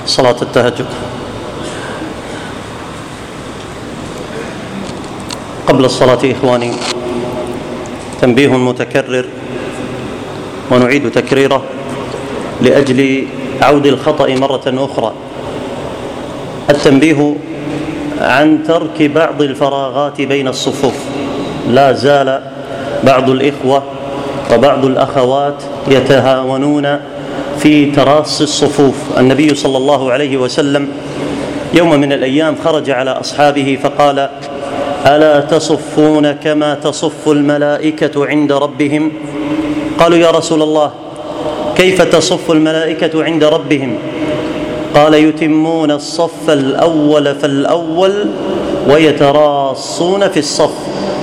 صلاة التهجد. قبل الصلاة إخواني تنبيه متكرر ونعيد تكريره لأجل عود الخطأ مرة أخرى. التنبيه عن ترك بعض الفراغات بين الصفوف. لا زال بعض الإخوة وبعض الأخوات يتهاونون في تراص الصفوف. النبي صلى الله عليه وسلم يوم من الأيام خرج على أصحابه فقال: ألا تصفون كما تصف الملائكة عند ربهم؟ قالوا: يا رسول الله، كيف تصف الملائكة عند ربهم؟ قال: يتمون الصف الأول فالأول ويتراصون في الصف.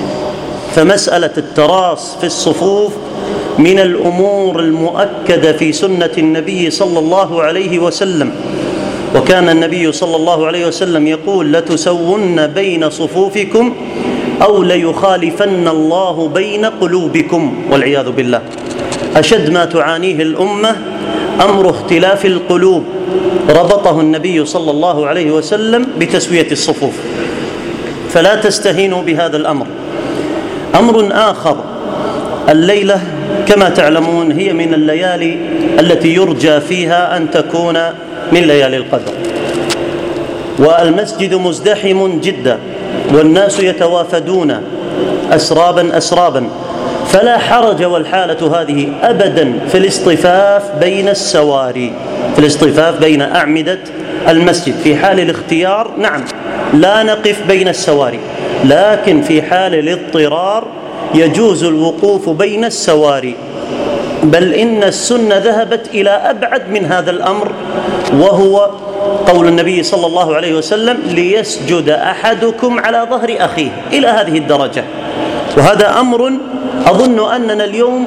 فمسألة التراص في الصفوف من الأمور المؤكدة في سنة النبي صلى الله عليه وسلم، وكان النبي صلى الله عليه وسلم يقول: لتسون بين صفوفكم أو ليخالفن الله بين قلوبكم، والعياذ بالله. أشد ما تعانيه الأمة أمر اختلاف القلوب، ربطه النبي صلى الله عليه وسلم بتسوية الصفوف، فلا تستهينوا بهذا الأمر. أمر آخر: الليلة كما تعلمون هي من الليالي التي يرجى فيها أن تكون من ليالي القدر، والمسجد مزدحم جدا والناس يتوافدون أسرابا أسرابا، فلا حرج والحالة هذه أبدا في الاصطفاف بين السواري، في الاصطفاف بين أعمدة المسجد. في حال الاختيار نعم لا نقف بين السواري، لكن في حال الاضطرار يجوز الوقوف بين السواري، بل إن السنة ذهبت إلى أبعد من هذا الأمر، وهو قول النبي صلى الله عليه وسلم: ليسجد أحدكم على ظهر أخيه، إلى هذه الدرجة. وهذا أمر أظن أننا اليوم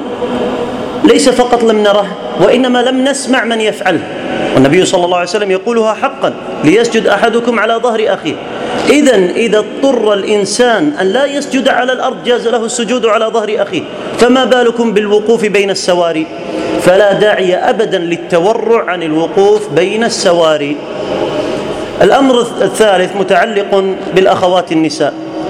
ليس فقط لم نره وإنما لم نسمع من يفعله، والنبي صلى الله عليه وسلم يقولها حقا: ليسجد أحدكم على ظهر أخيه. إذن إذا اضطر الإنسان أن لا يسجد على الأرض جاز له السجود على ظهر أخيه، فما بالكم بالوقوف بين السواري؟ فلا داعي أبدا للتورع عن الوقوف بين السواري. الأمر الثالث متعلق بالأخوات النساء.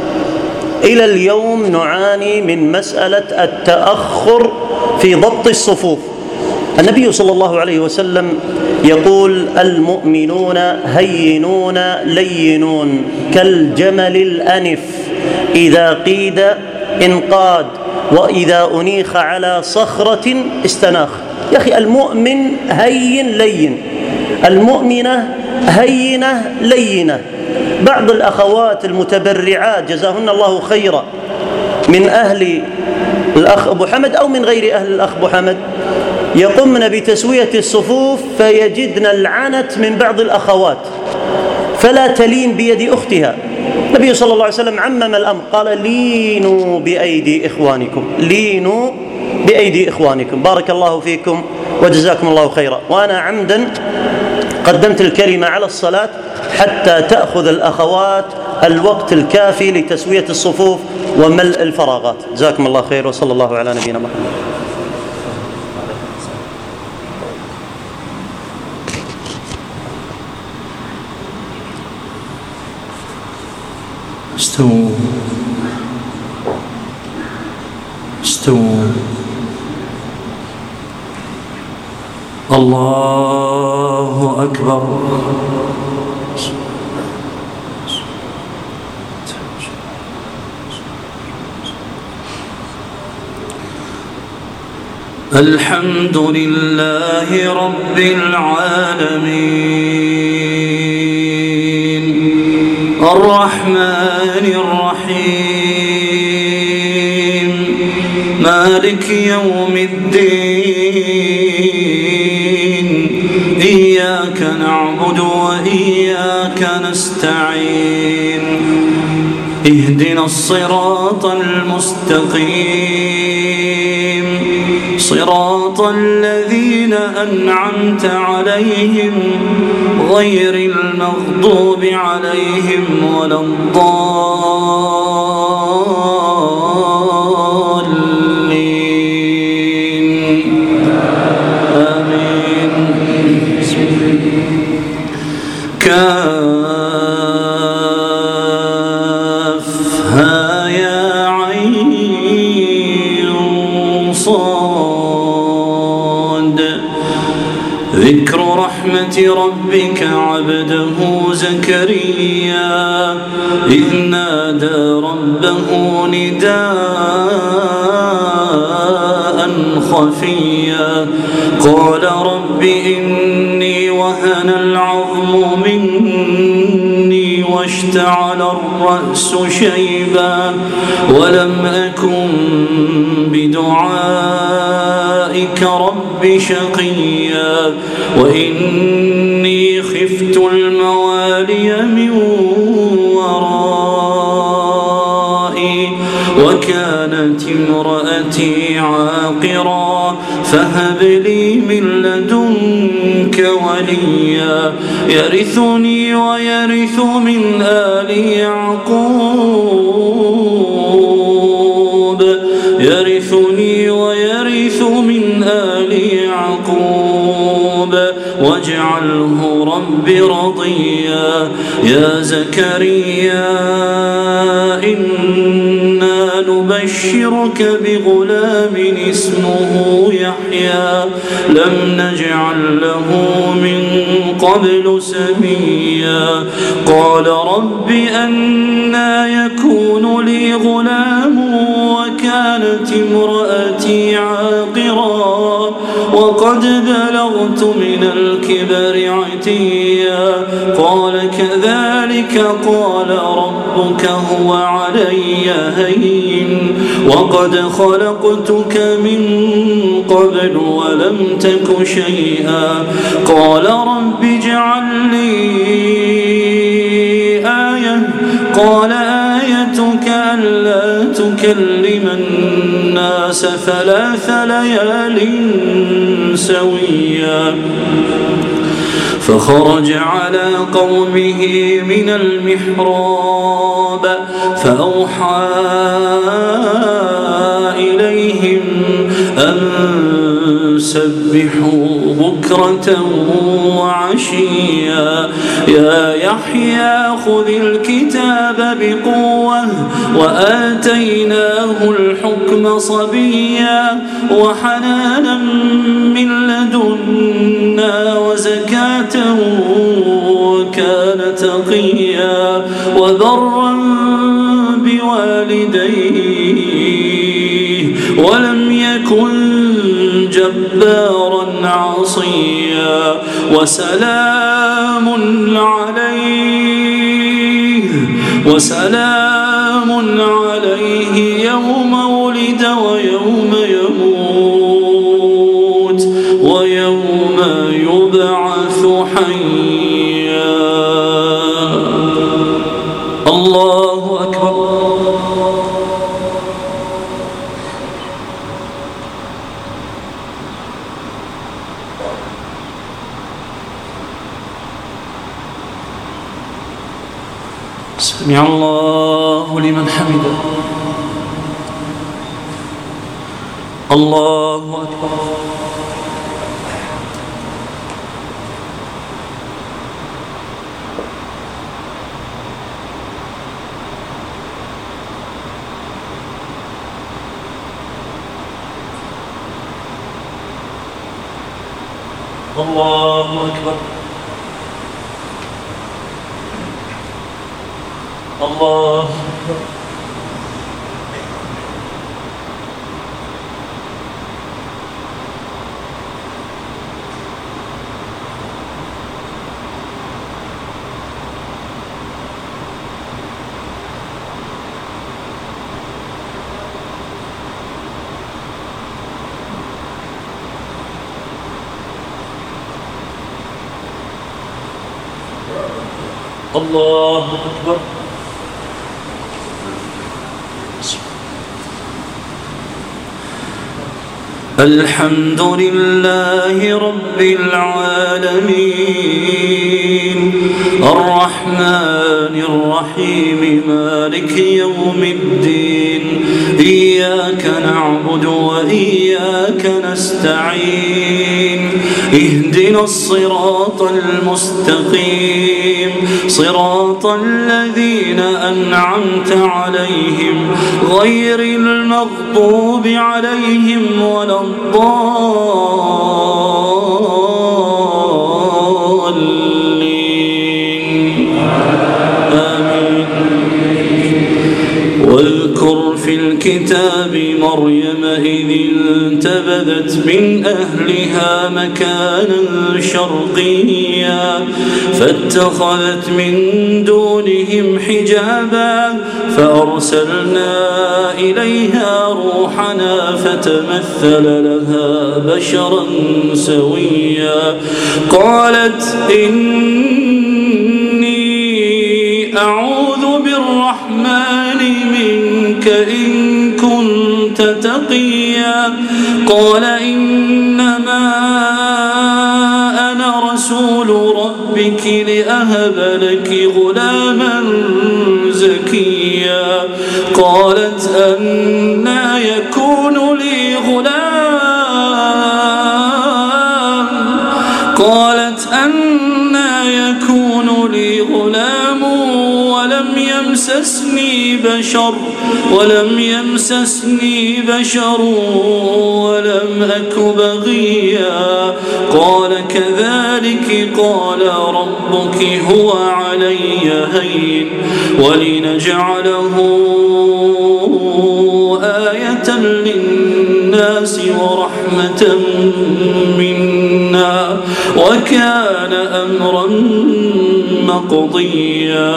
إلى اليوم نعاني من مسألة التأخر في ضبط الصفوف. النبي صلى الله عليه وسلم يقول: المؤمنون هينون لينون كالجمل الأنف، إذا قيد انقاد وإذا أنيخ على صخرة استناخ. يا أخي، المؤمن هين لين، المؤمنة هينة لينة. بعض الأخوات المتبرعات جزاهن الله خيرا من أهل الأخ أبو حمد أو من غير أهل الأخ أبو حمد يقومن بتسوية الصفوف فيجدن العنت من بعض الأخوات فلا تلين بيد أختها. النبي صلى الله عليه وسلم عمم الأمر، قال: لينوا بأيدي إخوانكم، لينوا بأيدي إخوانكم. بارك الله فيكم وجزاكم الله خيرا. وأنا عمدا قدمت الكلمة على الصلاة حتى تأخذ الأخوات الوقت الكافي لتسوية الصفوف وملء الفراغات. جزاكم الله خير، وصلى الله على نبينا محمد. استووا استووا. الله أكبر. الحمد لله رب العالمين، الرحمن الرحيم، مالك يوم الدين، إياك نعبد وإياك نستعين، اهدنا الصراط المستقيم، صراط الذين أنعمت عليهم غير المغضوب عليهم ولا الضالين. آمين. كافها يا عين صاد. ذكر رحمة ربك عبده زكريا إذ نادى ربه نداء خفيا قال رب إني وهن العظم مني واشتعل الرأس شيبا ولم أكن بدعائك رب شقيا وإني خفت الموالي من ورائي وكانت امرأتي عاقرا فهب لي من لدنك وليا يرثني ويرث من آل يعقوب يرثني ويرث من آل يعقوب واجعله رب رضيا. يا زكريا إنا نبشرك بغلام اسمه يحيى لم نجعل له من قبل سميا قال رب أنى يكون لي غلام وكانت امرأتي عاقرا وقد بلغت من الكبر عتيا قال كذلك قال ربك هو علي هين وقد خلقتك من قبل ولم تك شيئا قال رب اجعل لي آية قال آيتك ألا تكلم الناس 3 ليال سويا. فخرج على قومه من المحراب فأوحى إليهم أن سبحوا بكرة وعشيا. يا يحيى خذ الكتاب بقوة وآتيناه الحكم صبيا وحنانا من لدنا وزكاة وكان تقيا وبرا بوالديه ولم يكن جبارا عصيا وسلام عليه يوم ولد ويوم يموت ويوم يبعث حيا. الله أكبر. سمع الله لمن حمده. الله أكبر. الله أكبر. الله أكبر. الله أكبر. الحمد لله رب العالمين الرحمن الرحيم مالك يوم الدين إياك نعبد وإياك نستعين اهدنا الصراط المستقيم صراط الذين أنعمت عليهم غير المغضوب عليهم ولا الضالين آمين. واذكر في الكتاب مريم إذ انتبذت من أهلها مكانا شرقيا فاتخذت من دونهم حجابا فأرسلنا إليها روحنا فتمثل لها بشرا سويا قالت إني أعوذ بالرحمن منك إن كنت تقيا قال إنما أنا رسول ربك لأهب لك غلاما زكيا قالت أنى يكون لي غلام ولم يمسسني بشر ولم أك بغيا قال كذلك قال ربك هو علي هين ولنجعله آية للناس ورحمة منا وكان أمرا مقضيا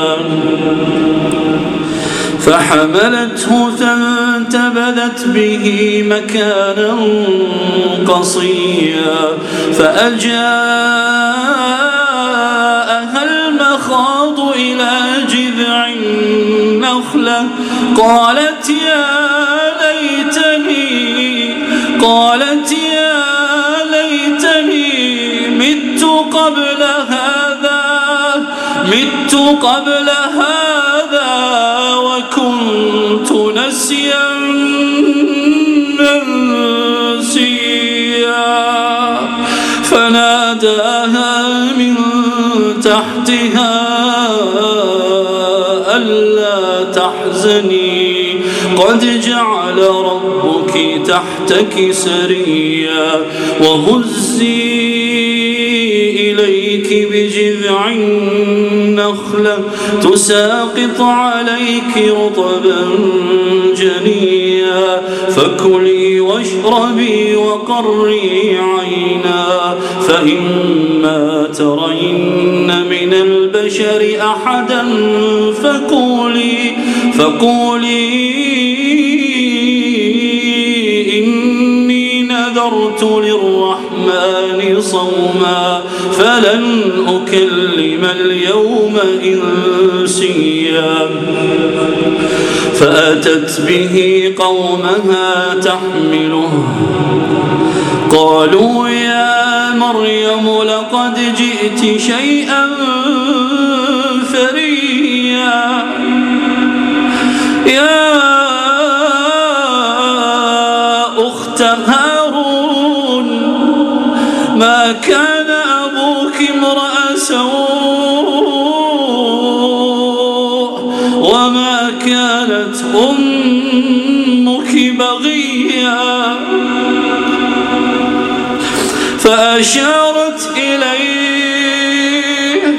فحملته فانتبذت به مكانا قصيا فأجاءها المخاض إلى جذع النخلة قالت يا ليتني مت قبل هذا وكنت نسيا منسيا فناداها من تحتها ألا تحزني قد جعل ربك تحتك سريا وهزي إليك بجذع النخلة تساقط عليك رطبا جنيا فكلي واشربي وقري عينا فإما ترين من البشر أحدا فقولي إني نذرت للرحمن صوما فلن أكلم اليوم إنسيا فأتت به قومها تحمله قالوا يا مريم لقد جئت شيئا فريا يا أخت هارون ما كان أبوك امرأ سوء وما كانت أمك بغيا فأشارت إليه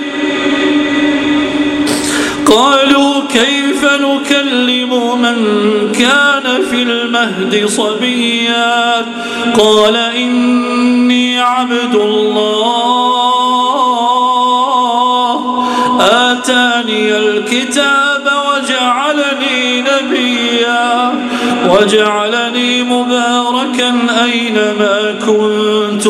قالوا كيف نكلم من كان في المهد صبيا قال إني عبد الله آتاني الكتاب وجعلني مباركا أينما كنت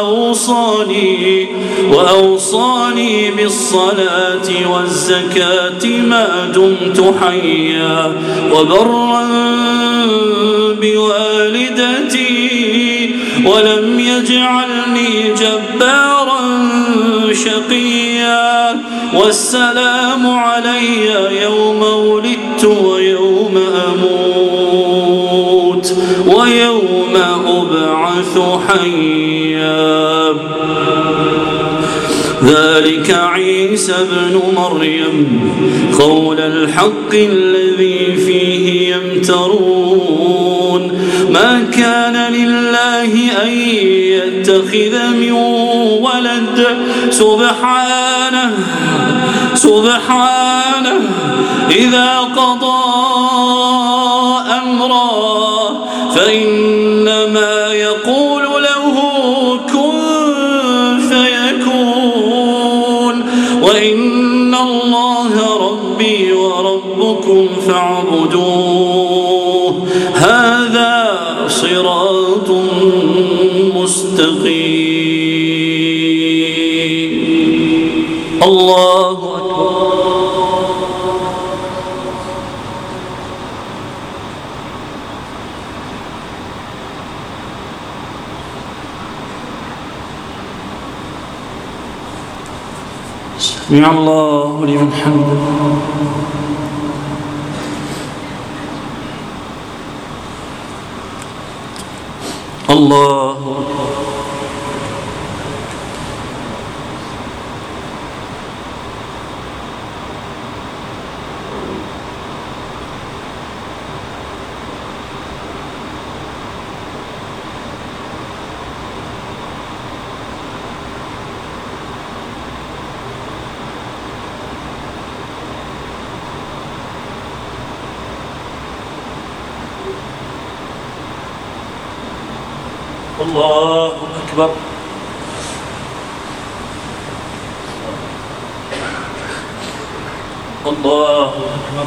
وأوصاني بالصلاة والزكاة ما دمت حيا وبرا بوالدتي ولم يجعلني جبارا شقيا والسلام علي يوم ولدت ويوم أموت ويوم أبعث حيا. ذلك عيسى ابن مريم قول الحق الذي فيه يمترون. ما كان لله أن يتخذ من ولد سبحانه إذا قضى أمرا فإنما يقول له كن فيكون. وإن الله ربي وربكم فاعبدوه هذا صراط مستقيم. الله أكبر. سمع الله لمن حمده. الله أكبر. الله أكبر. الله أكبر.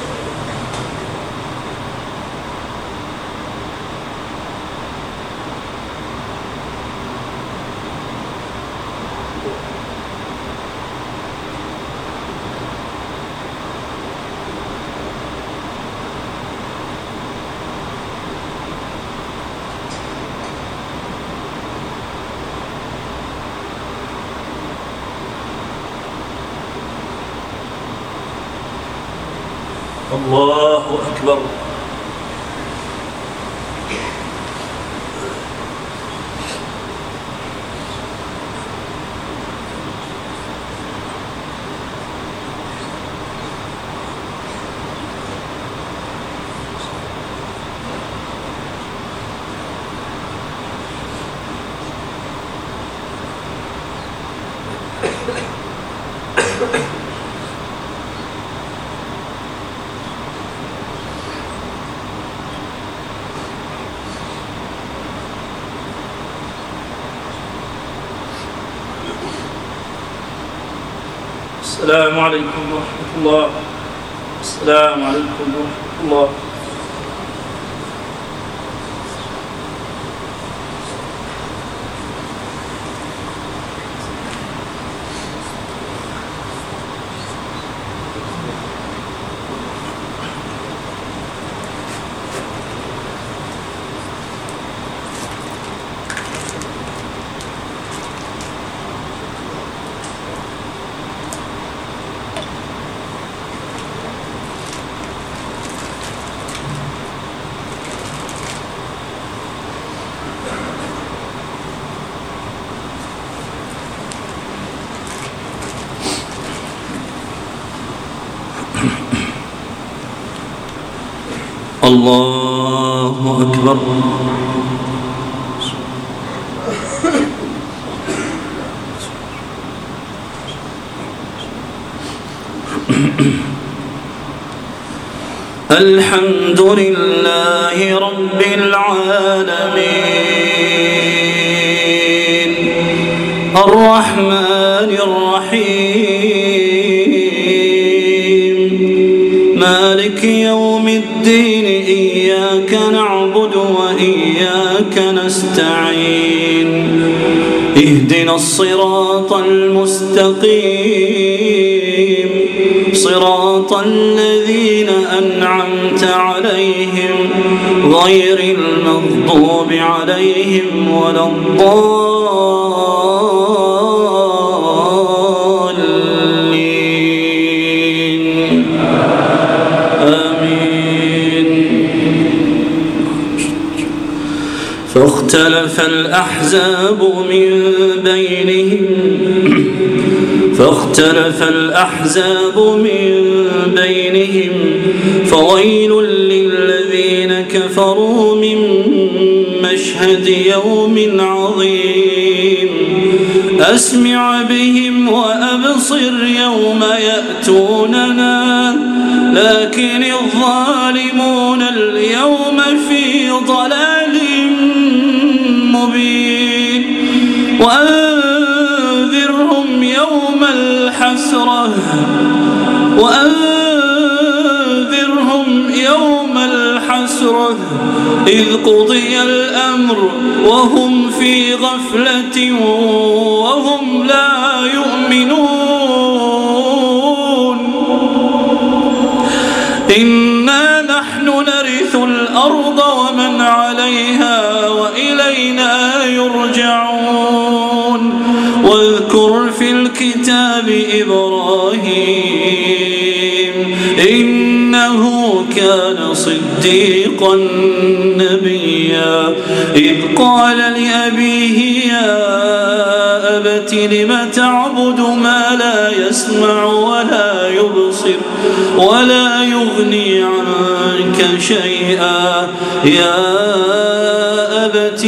الله أكبر. السلام عليكم ورحمة الله. السلام عليكم ورحمة الله. الله أكبر. الحمد لله رب العالمين الرحمن الرحيم مالك يوم الدين إياك نعبد وإياك نستعين اهدنا الصراط المستقيم صراط الذين أنعمت عليهم غير المغضوب عليهم ولا الضالين آمين. فاختلف الأحزاب من بينهم فويل للذين كفروا من مشهد يوم عظيم أسمع بهم وأبصر يوم يأتوننا لكن الظالمون اليوم في ضلال مبين وأنذرهم يوم الحسرة إذ قضي الأمر وهم في غفلة وهم لا يؤمنون إنا نحن نرث الأرض ومن عليها وإلينا يرجعون واذكر في الكتاب إبراهيم إنه كان صديقا نبيا إذ قال لأبيه يا أبت لم تعبد ما لا يسمع ولا يبصر ولا يغني عنك شيئا يا أبت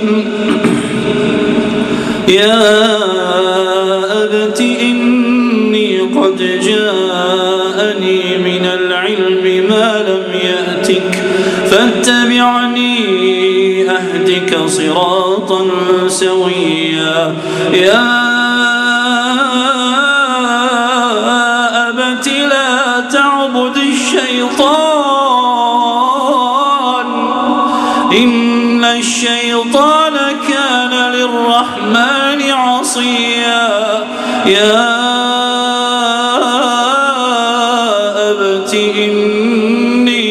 إني قد جاءني من العلم ما لم يأتك فاتبعني أهدك صراطا سويا يا أبت لا تعبد الشيطان إن الشيطان كان للرحمن عصيا يا أبت إني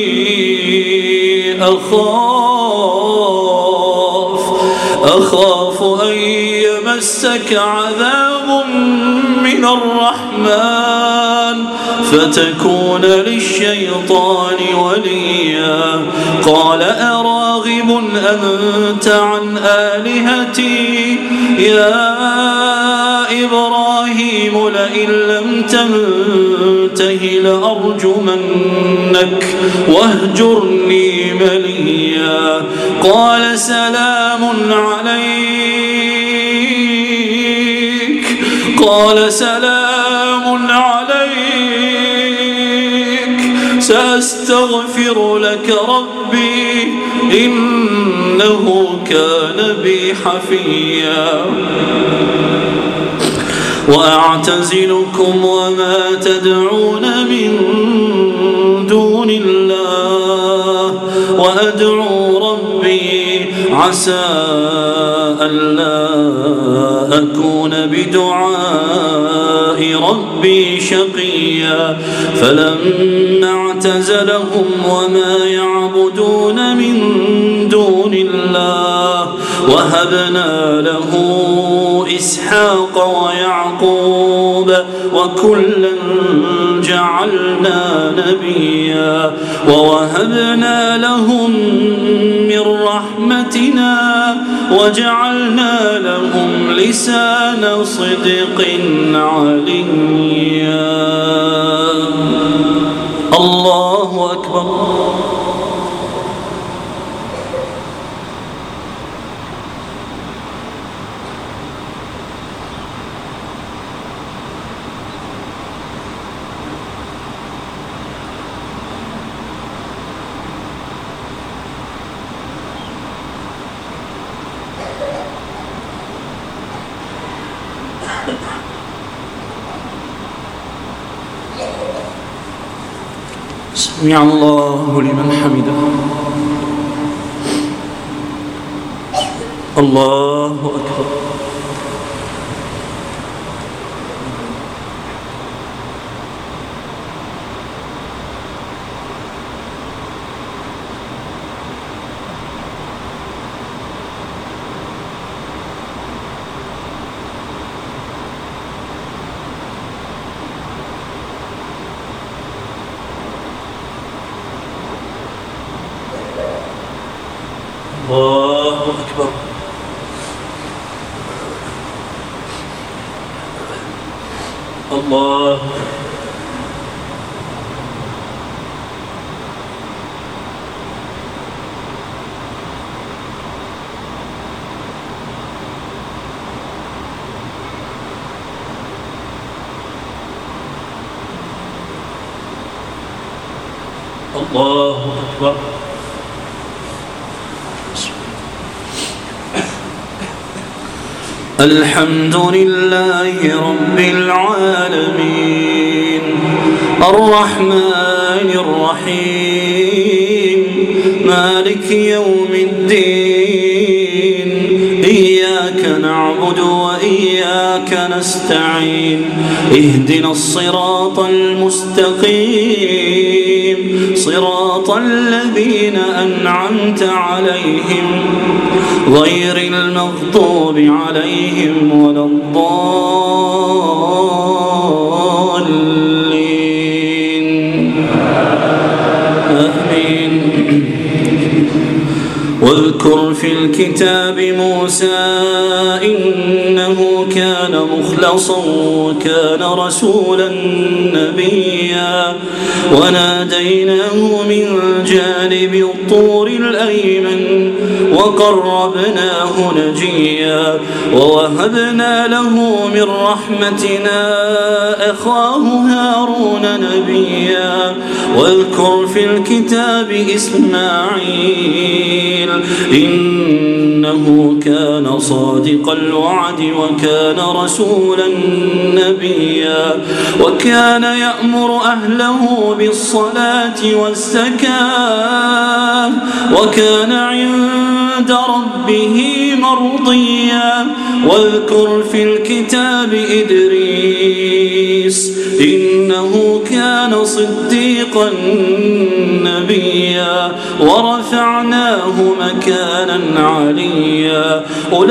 أخاف أن يمسك عذاب من الرحمن فتكون للشيطان وليا قال أراغب أنت عن آلهتي يا إبراهيم لئن لم تنته لأرجمنك واهجرني مليا قال سلام عليك سأستغفر لك ربي إنه كان بي حفيا وأعتزلكم وما تدعون من دون الله وأدعو ربي عسى ألا أكون بدعاء ربي شقيا فلما اعتزلهم وما يعبدون من دون الله وهبنا له إسحاق ويعقوب وكلا جعلنا نبيا ووهبنا لهم من رحمتنا وجعلنا لهم لسان صدق عليا الله أكبر سمع الله لمن حمده الله أكبر الله أكبر. الله الله أكبر. الحمد لله رب العالمين الرحمن الرحيم مالك يوم الدين إياك نعبد وإياك نستعين اهدنا الصراط المستقيم صراط الذين أنعمت عليهم غير المغضوب عليهم ولا الضالين آمين. واذكر في الكتاب موسى إنه كان مخلصا وكان رسولا نبيا وناديناه من جانب الطور الأيمن وقربناه نجيا ووهبنا له من رحمتنا أخاه هارون نبيا. واذكر في الكتاب إسماعيل إنه كان صادق الوعد وكان رسولا نبيا وكان يأمر أهله بالصلاة والزكاة وكان عند ربه مرضيا. واذكر في الكتاب إدريس إنه كان صديقا نبيا ورفعناه مكانا عليا.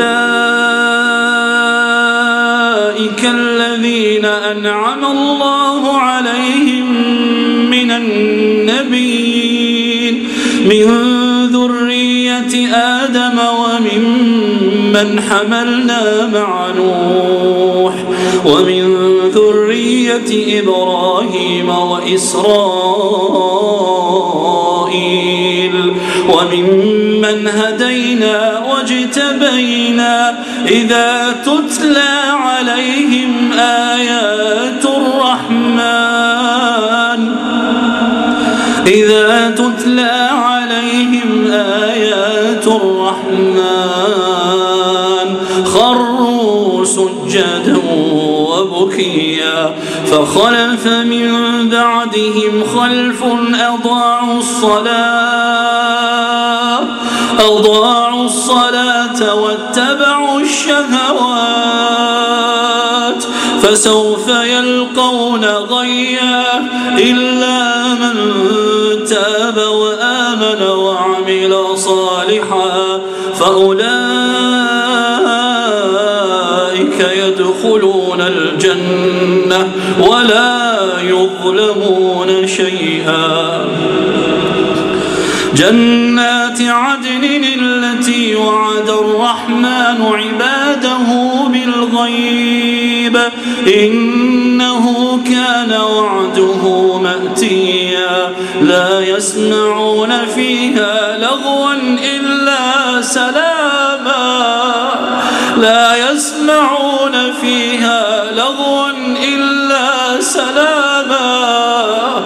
أولئك الذين أنعم الله عليهم من النبيين من ذرية آدم وممن حملنا مع نوح ومن ذرية إبراهيم وإسرائيل وممن هدينا واجتبينا إذا تتلى عليهم آيات الرحمن خروا سجدا وبكيا. فخلف من بعدهم خلف أضاعوا الصلاة واتبعوا الشهوات فسوف يلقون غيا إلا من تاب وآمن وعمل صالحا فأولئك يدخلون الجنة ولا يظلمون شيئا. جنات عدن التي وعد الرحمن عباده بالغيب إنه كان وعده مأتيا. لا يسمعون فيها لغوا إلا سلاما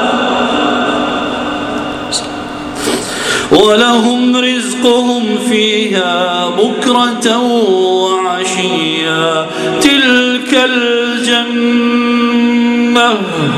ولهم رزقهم فيها بكرة وعشيا. تلك الجنة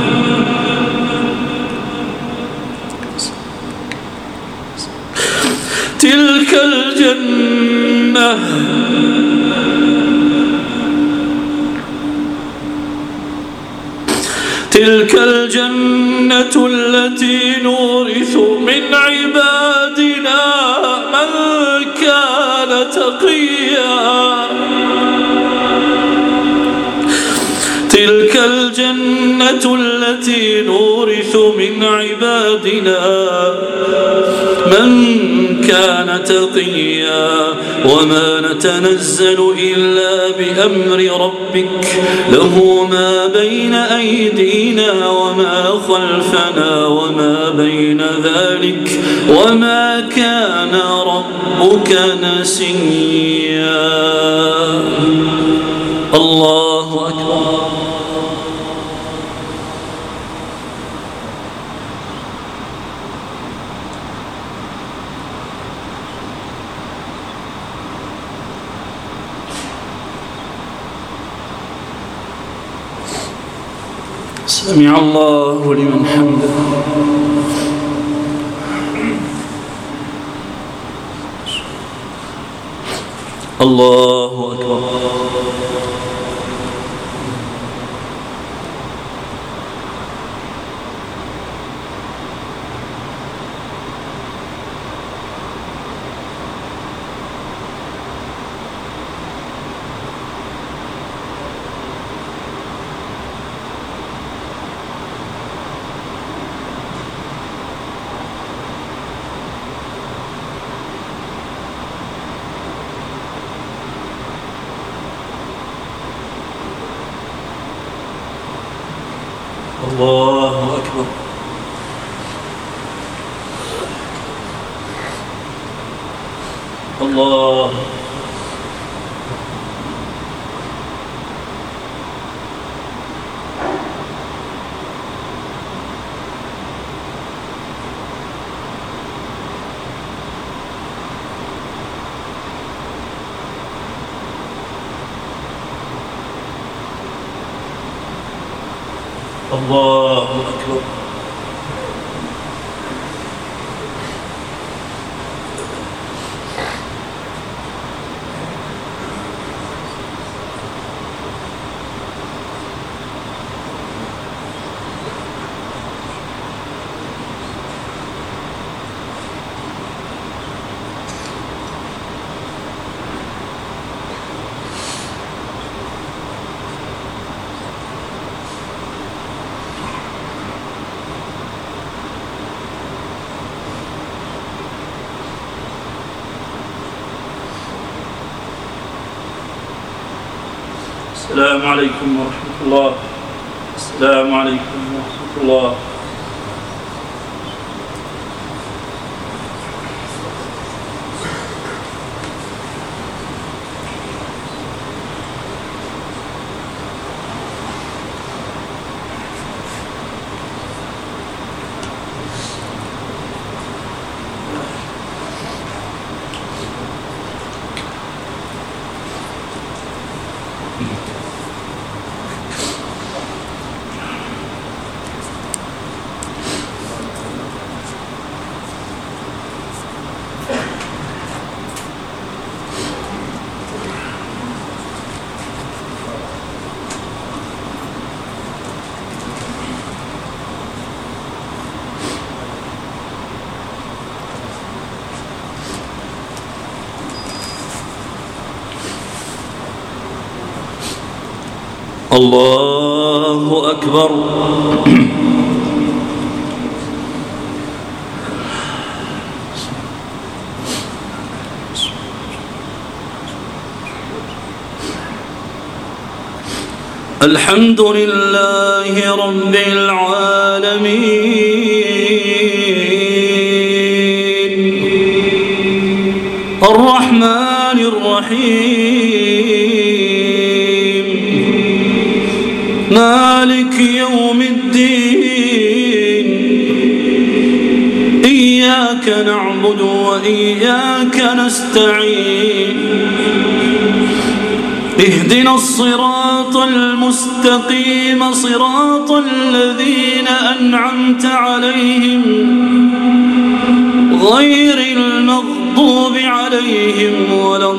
التي نورث من عبادنا من كان تقيا. تلك الجنة التي نورث من عبادنا من كان تقيا وما نتنزل إلا بأمر ربك له ما بين أيدينا وما خلفنا وما بين ذلك وما كان ربك نسيا. الله أكبر. سمع الله لمن حمده. الله أكبر. الله أكبر. الله الله أكبر. السلام عليكم ورحمة الله. السلام عليكم ورحمة الله. الله أكبر. الحمد لله رب العالمين الرحمن الرحيم مالك يوم الدين إياك نعبد وإياك نستعين اهدنا الصراط المستقيم صراط الذين أنعمت عليهم غير المغضوب عليهم ولا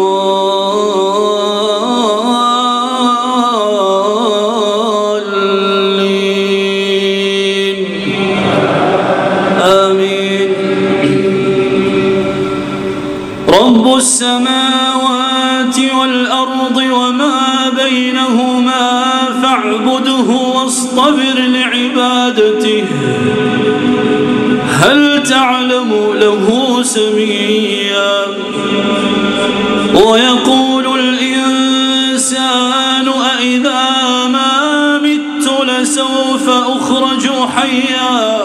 الضالين آمين. رب السماوات والأرض وما بينهما فاعبده واصطبر لعبادته هل تعلم له سميا ويقول الإنسان أإذا ما مت لسوف أخرج حيا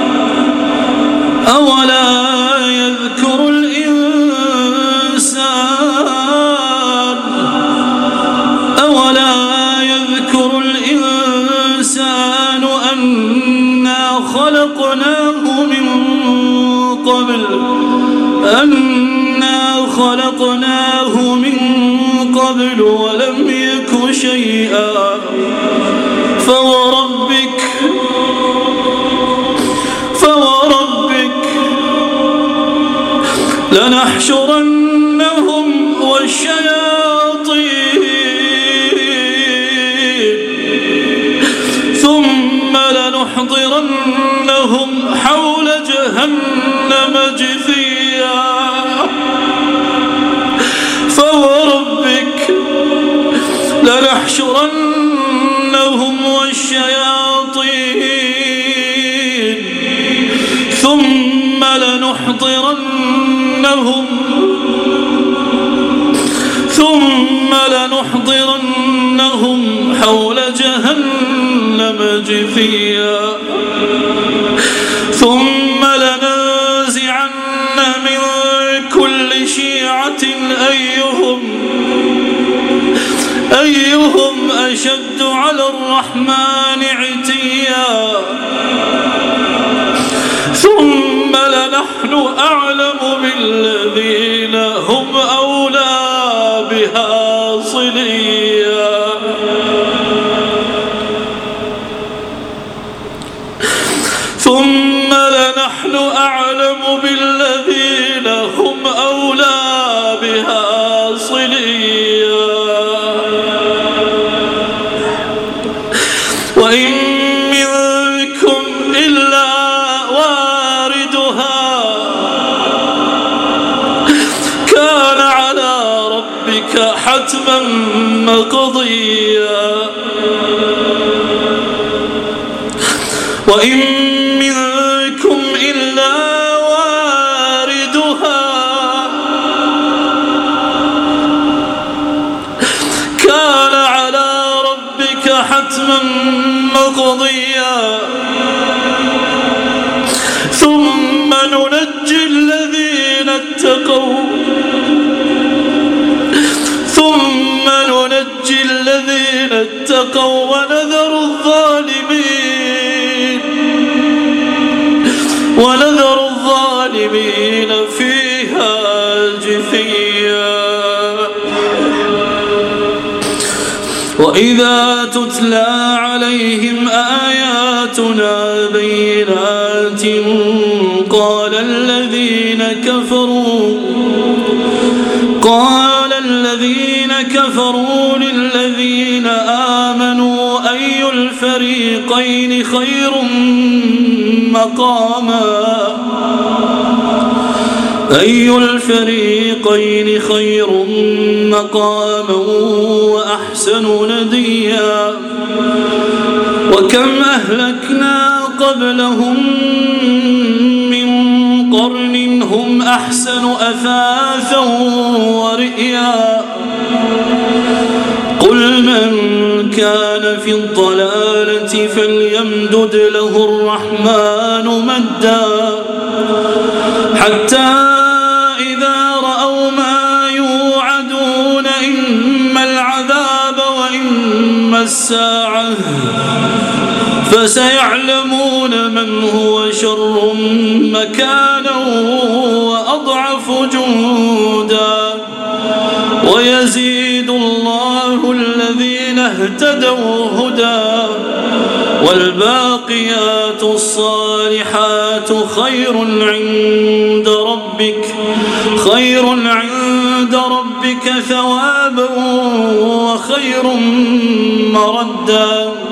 أولا يذكر الإنسان أنا خلقناه من قبل ولم يك شيئا فوربك لنحشرنهم والشياطين ثم لنحضرنهم حول جهنم جثيا فوربك لنحشرنهم والشياطين ثم لنحضرنهم حول جهنم جثيا ثم لننزعن من كل شيعة أيهم أشد على الرحمن عتيا ثم لنحن أعلم بالذين هم أولى بها صليا ثم لنحن أعلم بالذين هم أولى بها صليا وإن منكم إلا واردها كان على ربك حتما مقضيا وإن منكم إلا واردها كان على ربك حتما مقضيا ثم ننجي الذين اتقوا ونذر الظالمين فيها جثيا وإذا تتلى عليهم آياتنا بينات قال الذين كفروا للذين آمنوا أي الفريقين خير مقاما وأحسن نديا وكم أهلكنا قبلهم من قرن هم أحسن أثاثا ورئيا قل من كان في الضلالة فليمدد له الرحمن مدا حتى إذا رأوا ما يوعدون إما العذاب وإما الساعة فسيعلمون من هو شر مكانا وأضعف جندا ويزيد الله الذين اهتدوا هدى والباقيات الصالحات خير عند ربك ثوابا وخير مردا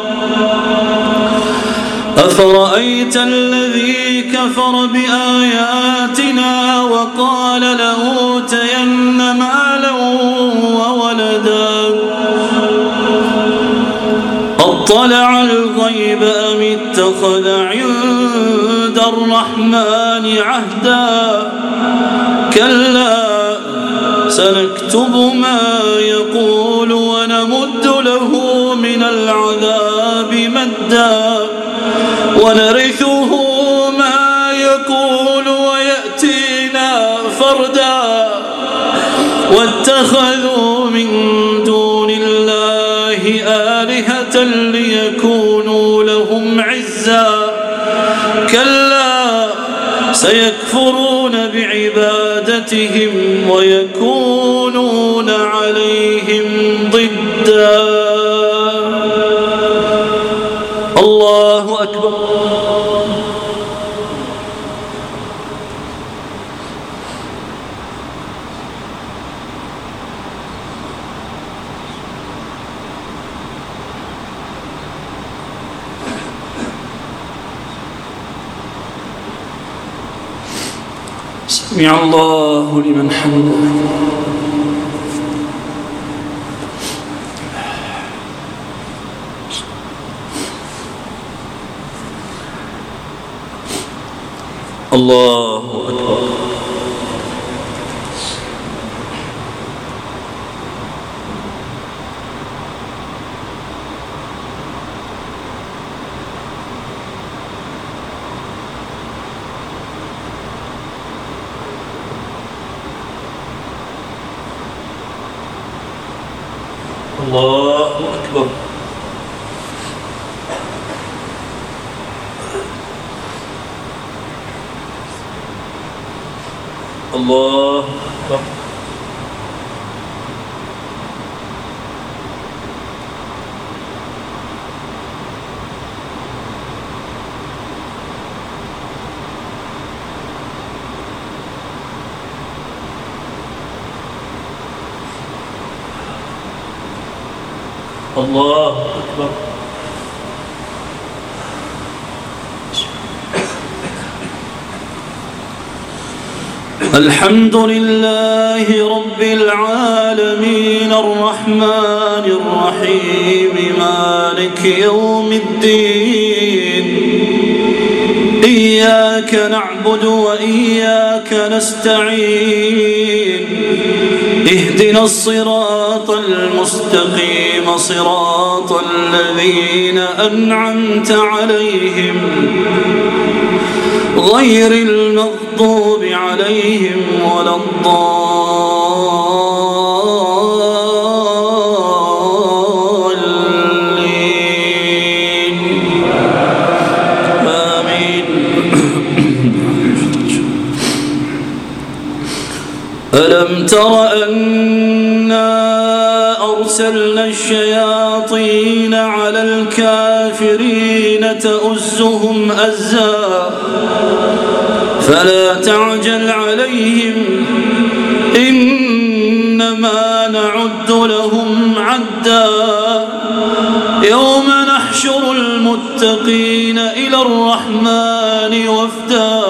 أفرأيت الذي كفر بآياتنا وقال لأوتين مالا وولدا أطلع الغيب أم اتخذ عند الرحمن عهدا كلا سنكتب ما يقول ونمد له من العذاب مدا ونرثه ما يقول ويأتينا فردا واتخذوا من دون الله آلهة ليكونوا لهم عزا كلا سيكفرون بعبادتهم ويكونون عليهم ضدا. الله أكبر. سمع الله لمن حمده. الله أكبر. الله أكبر. الله أكبر. الله أكبر. الحمد لله رب العالمين الرحمن الرحيم مالك يوم الدين إياك نعبد وإياك نستعين اهدنا الصراط المستقيم صراط الذين أنعمت عليهم غير المغضوب عليهم ولا الضالين آمين. ألم تر أنا أرسلنا الشياطين على الكافرين تؤزهم أزا فلا تعجل عليهم إنما نعد لهم عدا يوم نحشر المتقين إلى الرحمن وفدا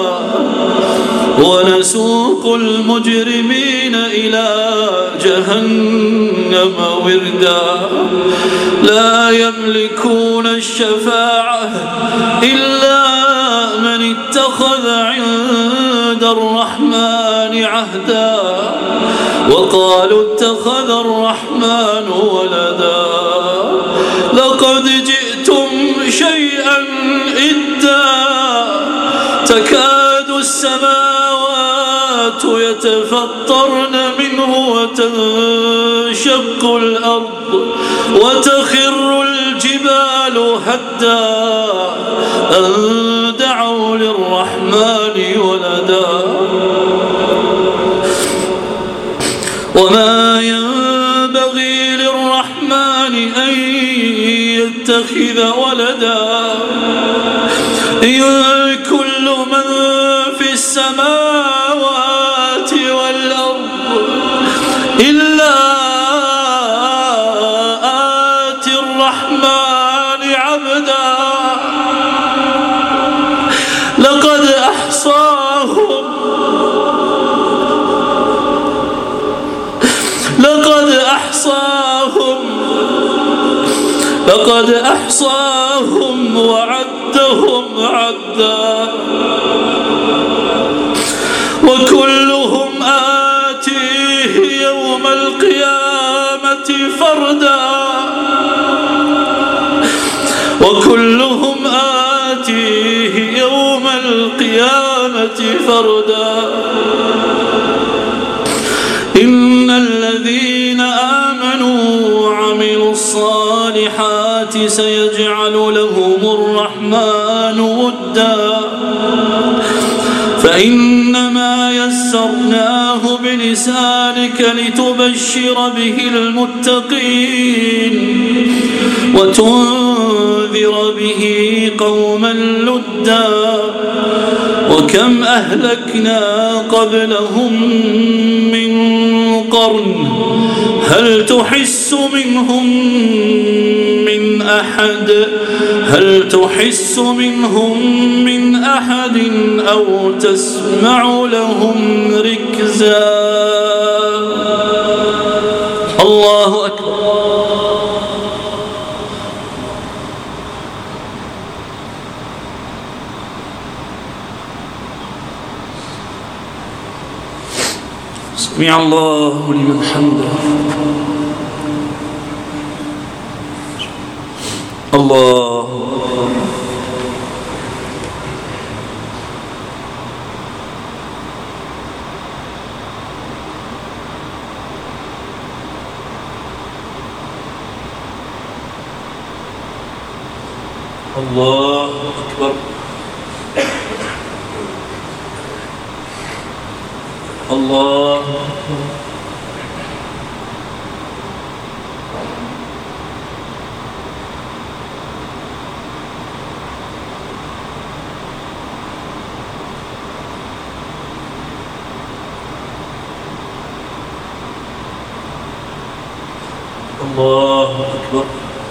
ونسوق المجرمين إلى جهنم وردا لا يملكون الشفاعة إلا من اتخذ عند الرحمن عهدا وقالوا اتخذ الرحمن ولدا لقد جئتم شيئا إدا تكاد السماوات يتفطرن منه وتنشق الأرض وتخر الجبال هدا أن دعوا للرحمن ولدا وما ينبغي للرحمن أن يتخذ ولدا إن كل من في السماوات والأرض إلا آتي الرحمن عبدا لقد أحصاهم لقد أحصاهم وعدهم عدا وكلهم آتيه يوم القيامة فردا وكلهم آتيه يوم القيامة فردا إن الذين آمنوا وعملوا الصالحات سيجعل لهم الرحمن ودا فإنما يسرناه بلسانك لتبشر به المتقين وتنذر به قوما لدا وكم أهلكنا قبلهم من قرن هل تحس منهم من أحد أو تسمع لهم ركزا الله أكبر. سمع الله لمن حمده. الله الله أكبر. الله الله أكبر.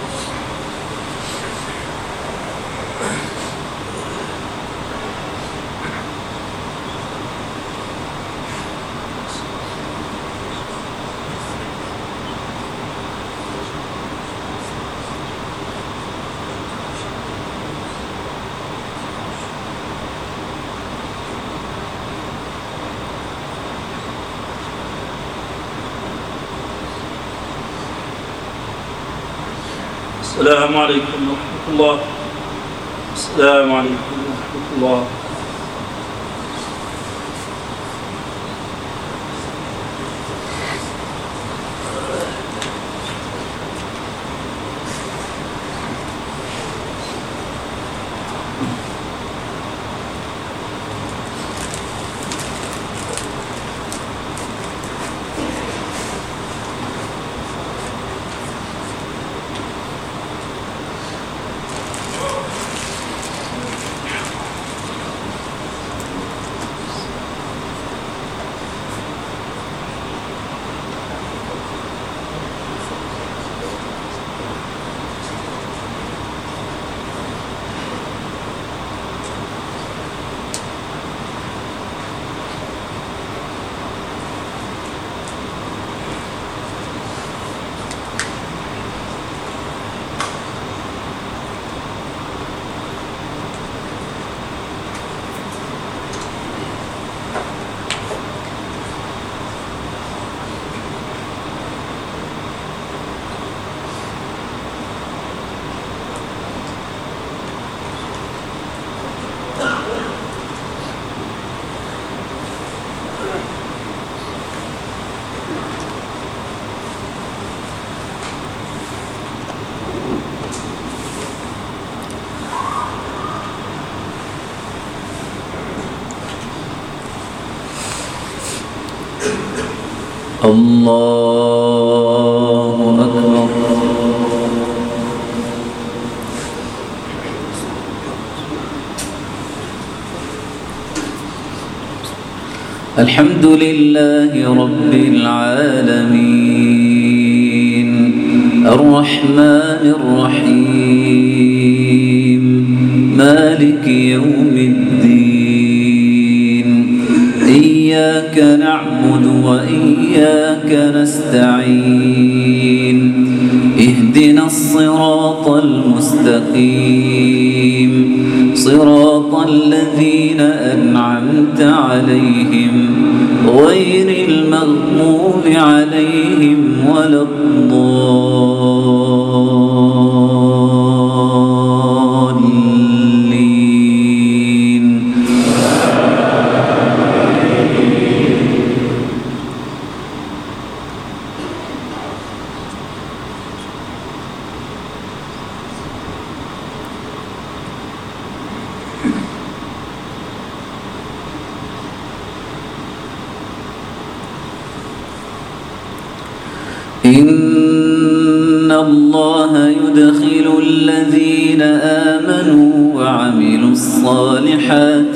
السلام عليكم ورحمة الله. السلام عليكم ورحمة الله. الله أكبر. الحمد لله رب العالمين الرحمن الرحيم مالك يوم الدين إياك نعبد وإياك نستعين اهدنا الصراط المستقيم صراط الذين أنعمت عليهم غير المغضوب عليهم ولا الضالين. إن الله يدخل الذين آمنوا وعملوا الصالحات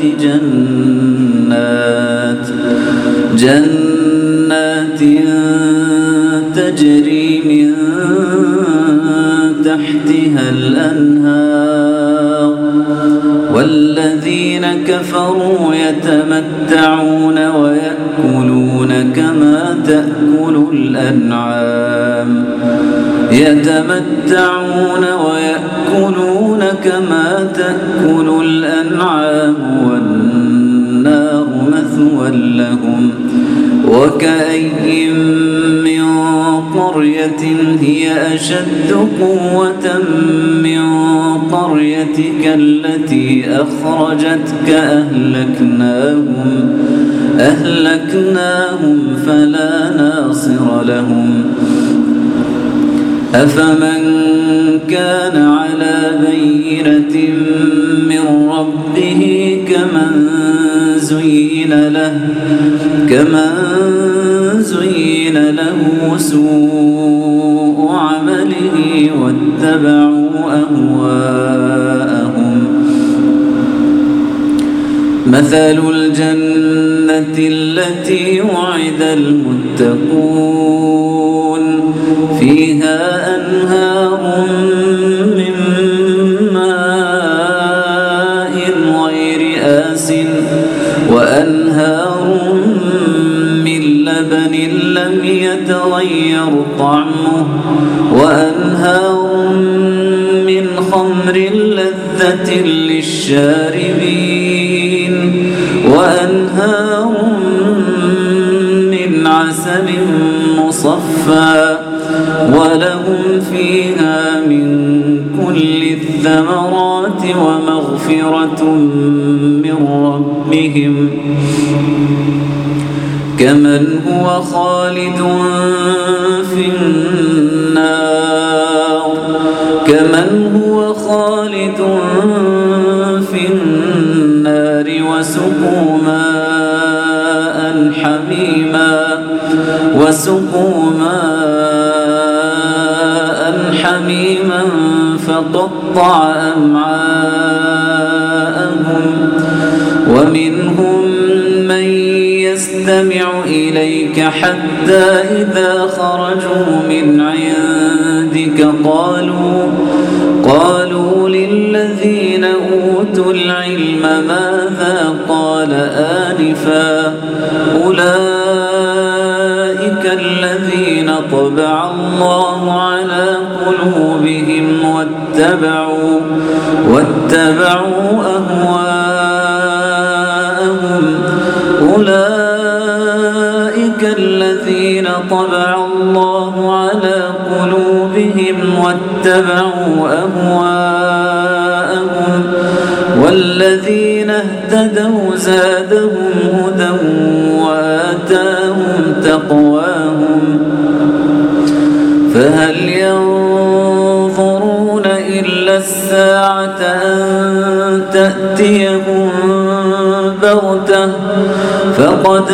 جنات تجري من تحتها الأنهار والذين كفروا يتمتعون ويأكلون كما تأكل الأنعام والنار مثوى لهم. وكأي من قرية هي أشد قوة من قريتك التي أخرجتك أهلكناهم فلا ناصر لهم. أفمن كان على بينة من ربه كمن زين له سوء عمله واتبعوا أهواءهم. مثل الجنة التي وعد المتقون فيها أنهار من ماء غير آسن وأنهار من لبن لم يتغير طعمه وأنهار من خمر لذة للشاربين وأنهار من عسل مصفى ولهم فيها من كل الثمرات ومغفرة من ربهم كمن هو خالد في النار وسقوا ماء حميما فقطع أمعاءهم. ومنهم من يستمع إليك حتى إذا خرجوا من عندك قالوا للذين أوتوا العلم ماذا قال آنفا أولئك الذين طبع الله على قلوبهم واتبعوا أهواءهم أولئك الذين طبع الله على قلوبهم واتبعوا أهواءهم والذين اهتدوا زادهم هدى وآتاهم تقواهم. فهل ينظرون إلا الساعة أن تأتيهم بغتة فقد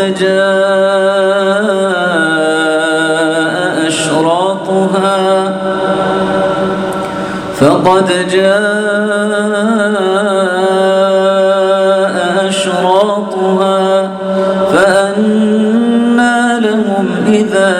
جاء أشراطها فأنى لهم إذا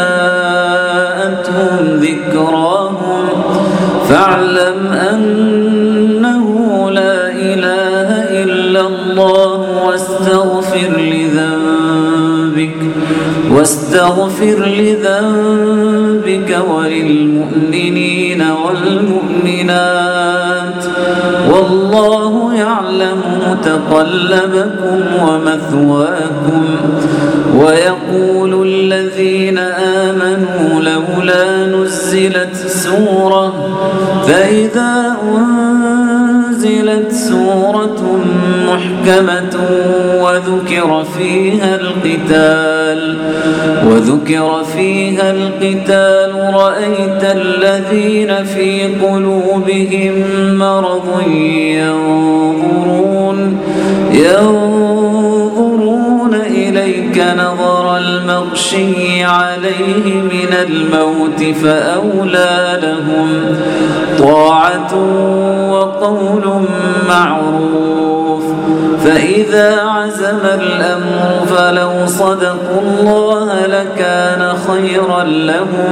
جاءتهم ذكراهم فاعلم أنه لا إله إلا الله واستغفر لذنبك واستغفر لذنبك وللمؤمنين والمؤمنات والله يعلم متقلبكم ومثواكم. ويقول الذين آمنوا لولا نزلت سورة فإذا أنزلت سورة محكمة وذكر فيها القتال رأيت الذين في قلوبهم مرض ينظرون إليك نظر المغشي عليه من الموت فأولى لهم طاعة وقول معروف. فإذا عزم الأمر فلو صدقوا الله لكان خيرا لهم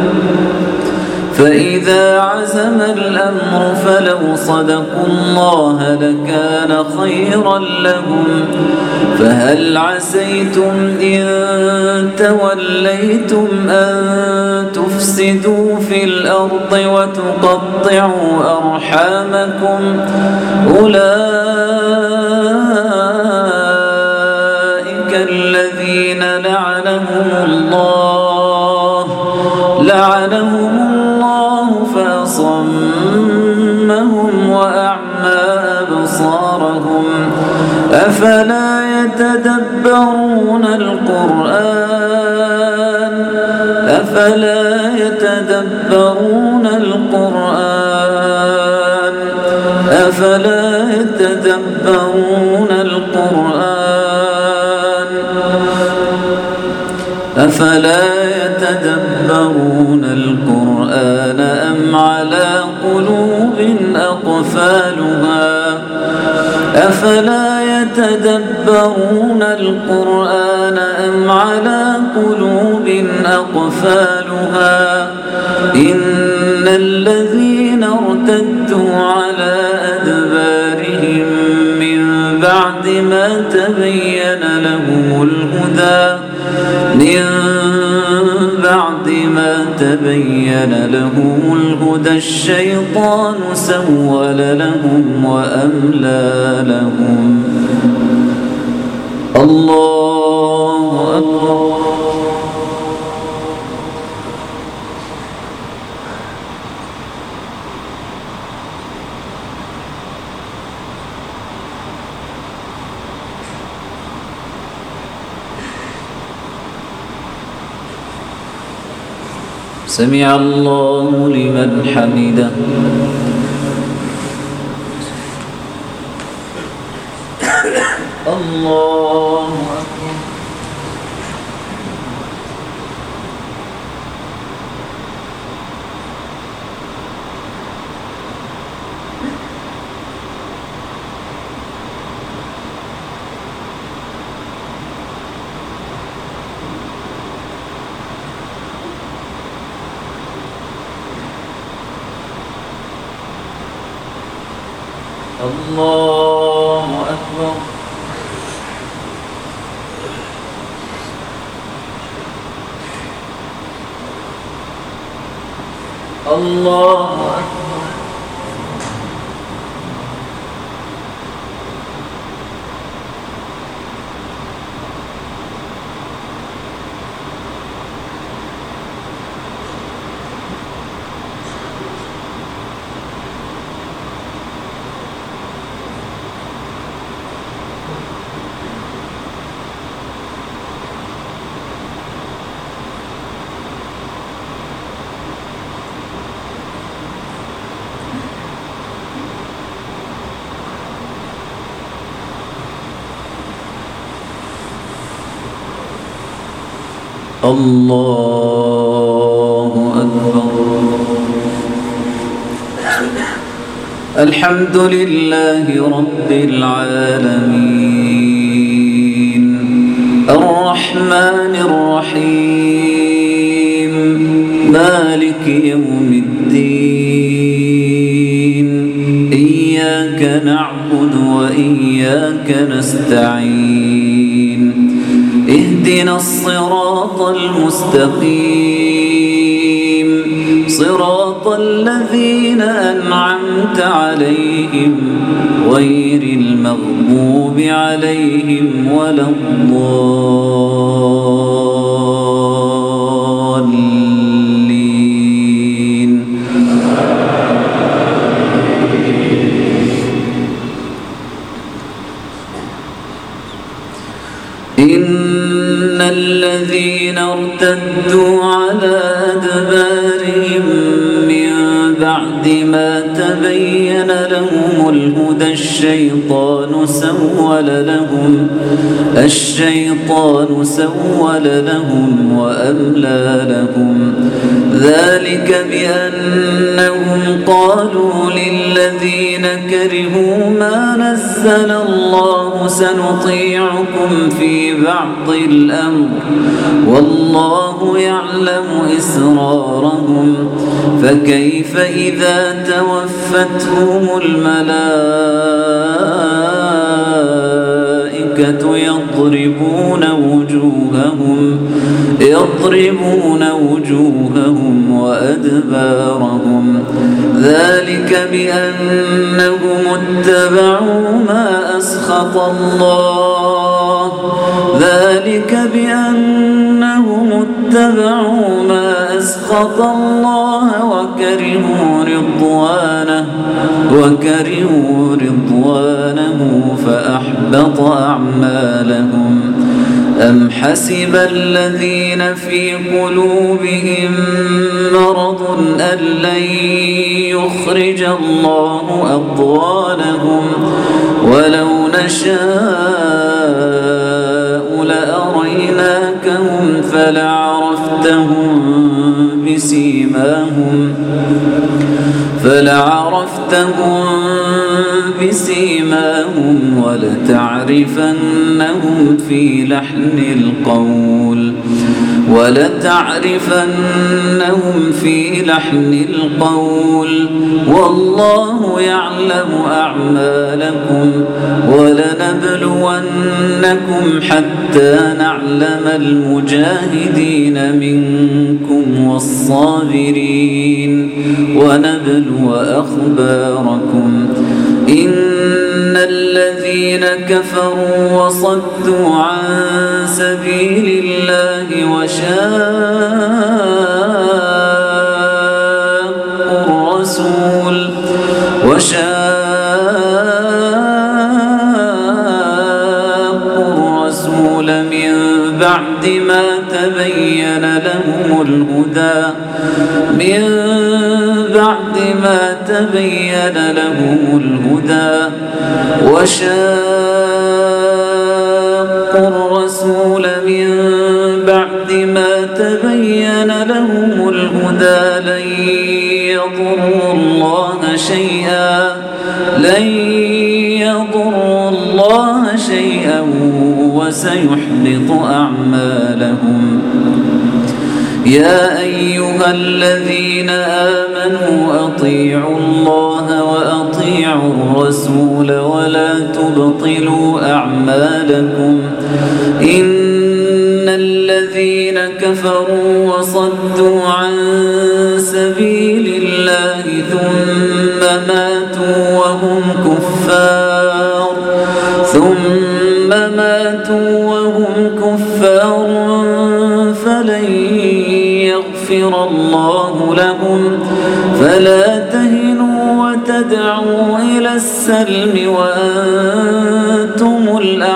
فهل عسيتم إن توليتم أن تفسدوا في الأرض وتقطعوا أرحامكم أولئك الذين لعنهم الله فأصمهم وأعمى أبصارهم. أفلا يتدبرون القرآن أم على قلوب أقفالها إن الذين ارتدوا على أدبارهم من بعد ما تبين لهم الهدى الشيطان سول لهم وأملى لهم. الله أكبر. سمع الله لمن حمده. الله أكبر. الله أكبر. الله أكبر. الله أكبر. الحمد لله رب العالمين الرحمن الرحيم مالك يوم الدين إياك نعبد وإياك نستعين اهدنا الصراط المستقيم صراط الذين أنعمت عليهم غير المغضوب عليهم ولا الضالين. إن الذين ارتدوا على أدبارهم من بعد ما تبين لهم الهدى الشيطان سول لهم وأملى لهم ذلك بأنهم قالوا للذين كرهوا ما نزل الله سنطيعكم في بعض الأمر والله يعلم إسرارهم فكيف إذا توفتهم الملائكة يضربون وجوههم وأدبارهم ذلك بأنهم اتبعوا ما أسخط الله وكرهوا رضوانه فأحبط أعمالهم. أم حسب الذين في قلوبهم مرض أن لن يخرج الله أضغانهم ولو نشاء لأريناكهم فلعرفتهم بسيماهم ولتعرفنهم في لحن القول والله يعلم أعمالكم ولنبلونكم حتى نعلم المجاهدين منكم والصابرين ونبلو أخباركم. إن الذين كفروا وصدوا عن سبيل الله وشاقوا الرسول من بعد ما تبين لهم الهدى وشاقوا الرسول من بعد ما تبين لهم الهدى لن يضروا الله شيئا وسيحبط أعمالهم. يا أيها الذين آمنوا أطيعوا الله وأطيعوا الرسول ولا تبطلوا أعمالكم. إن الذين كفروا وصدوا عن سبيل الله ثم ماتوا وهم كفار فلن يغفر الله لهم فلا تهنوا وتدعوا إلى السلم وأنتم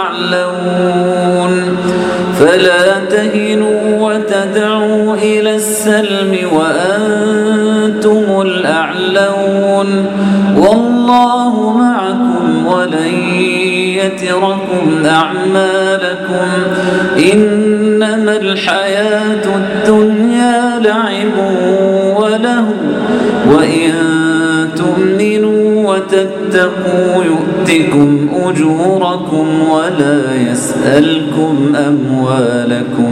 الأعلون والله معكم ولن يتركم أعمالكم. إنما الحياة الدنيا لعب وله وإن تؤمنوا وتتقوا يؤتكم أجوركم ولا يسألكم أموالكم.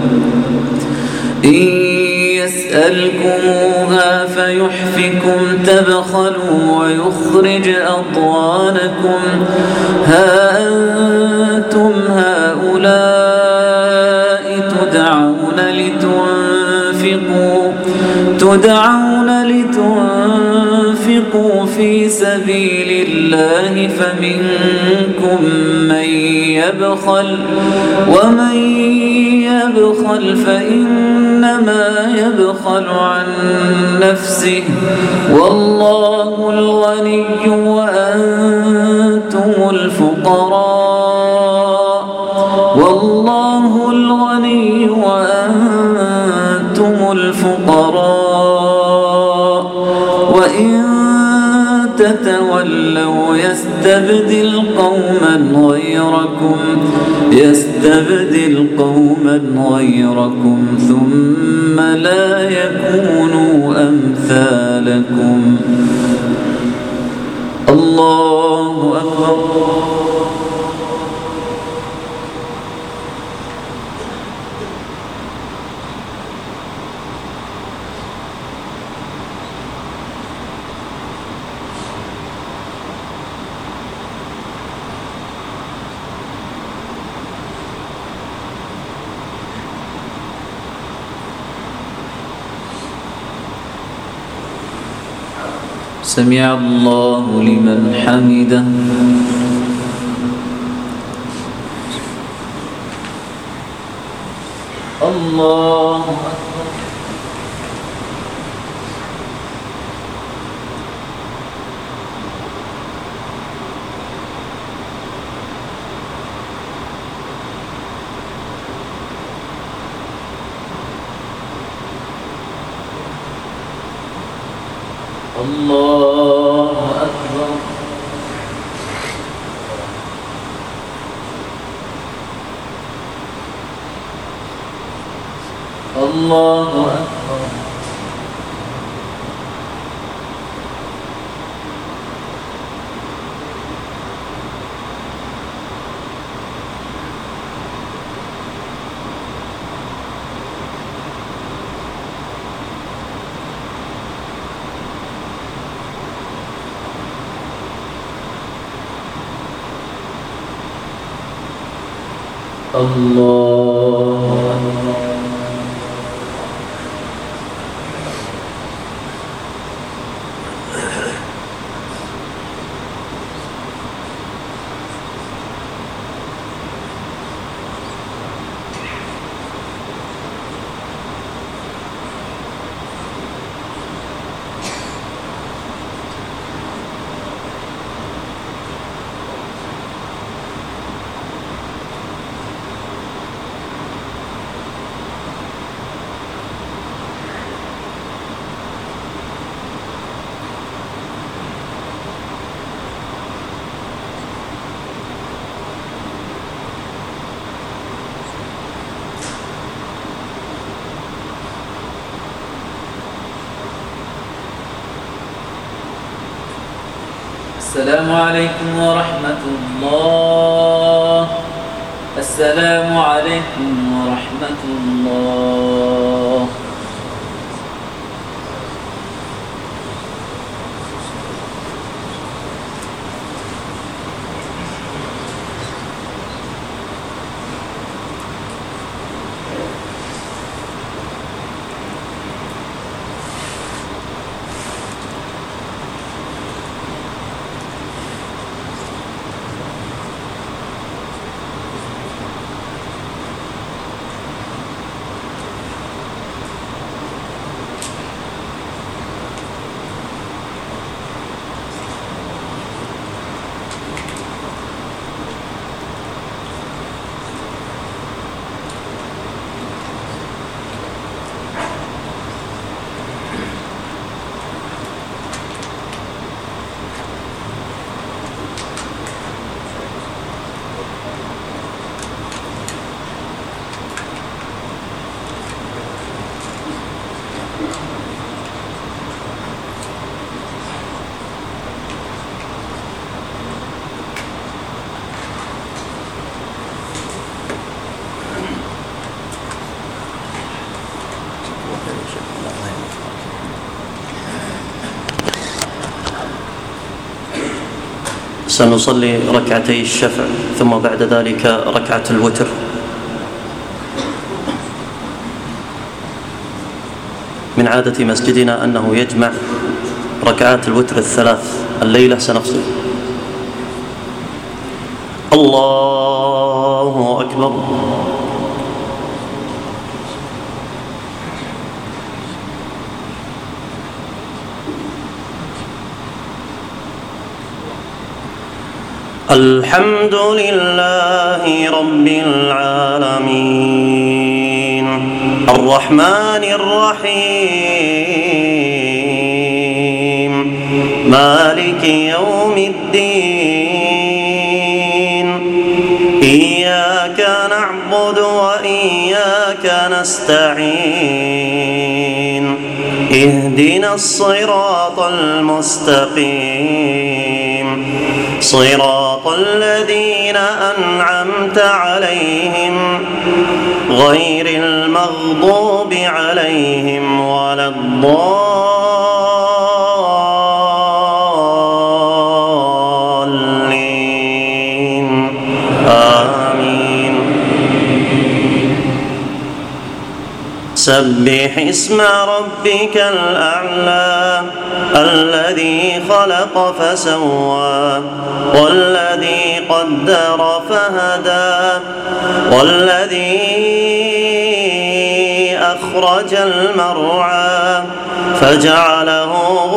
إن يسألكموها فيحفكم تبخلوا ويخرج أضغانكم. ها أنتم هؤلاء تدعون لتنفقوا في سبيل الله فمنكم من يبخل ومن يبخل فإنما يبخل عن نفسه والله الغني وأنتم الفقراء والله الغني وأنتم الفقراء وإن تتولوا يستبدل قوما غيركم ثم لا يكونوا أمثالكم. الله أكبر. سمع الله لمن حمده. الله أكبر. الله أكبر. الله أكبر. الله أكبر. السلام عليكم ورحمة الله. السلام عليكم ورحمة الله. سنصلي ركعتي الشفع ثم بعد ذلك ركعة الوتر. من عادة مسجدنا أنه يجمع ركعات الوتر الثلاث. الليلة سنفصل. الله أكبر. الحمد لله رب العالمين الرحمن الرحيم مالك يوم الدين إياك نعبد وإياك نستعين اهدنا الصراط المستقيم صراط الذين أنعمت عليهم غير المغضوب عليهم ولا الضالين آمين. سبح اسم ربك الأعلى الذي خلق فسوى والذي قدر فهدى والذي أخرج المرعى فجعله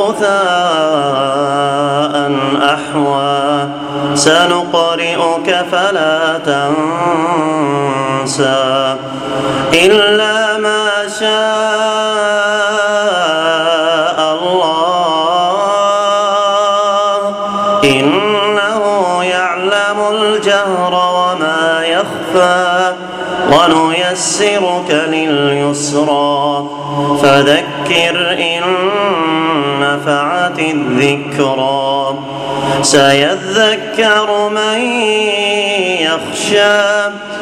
غثاء أحوى سنقرئك فلا تنسى إلا ما شاء الله إنه يعلم الجهر وما يخفى ونيسرك لليسرى فذكر إن نفعت الذكرى سيذكر من يخشى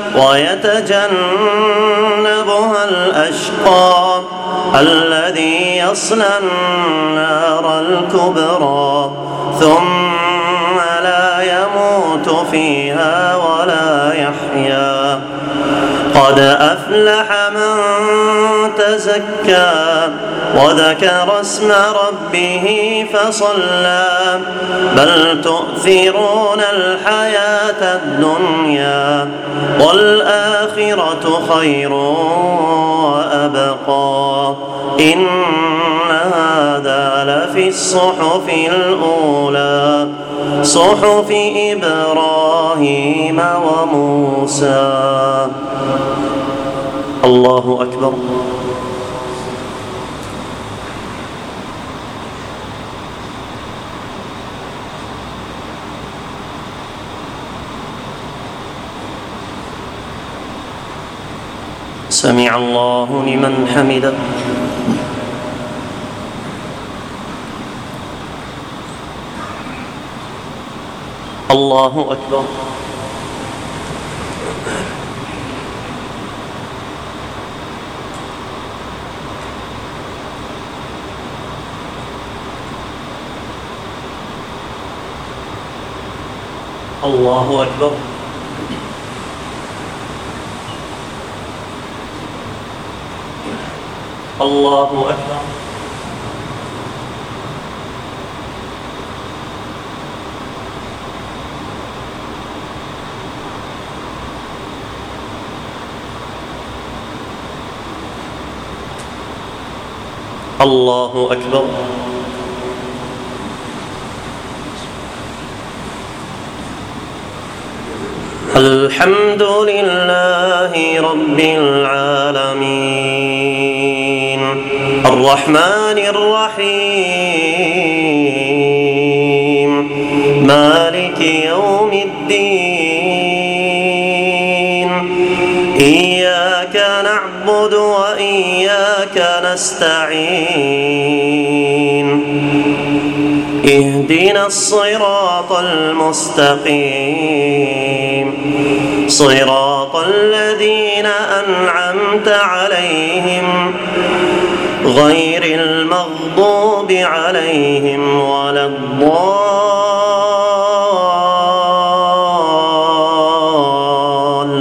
ويتجنبها الأشقى الذي يصلى النار الكبرى ثم لا يموت فيها ولا يحيا قد أفلح من تزكى وذكر اسم ربه فصلى بل تؤثرون الحياة الدنيا والآخرة خير وأبقى إن هذا لفي الصحف الأولى صحف إبراهيم وموسى. الله أكبر. سمع الله لمن حمده. الله أكبر. الله أكبر. الله أكبر. الله أكبر. الحمد لله رب العالمين الرحمن الرحيم مالك يوم الدين إياك نعبد وإياك نستعين اهدنا الصراط المستقيم صراط الذين أنعمت عليهم غير المغضوب عليهم ولا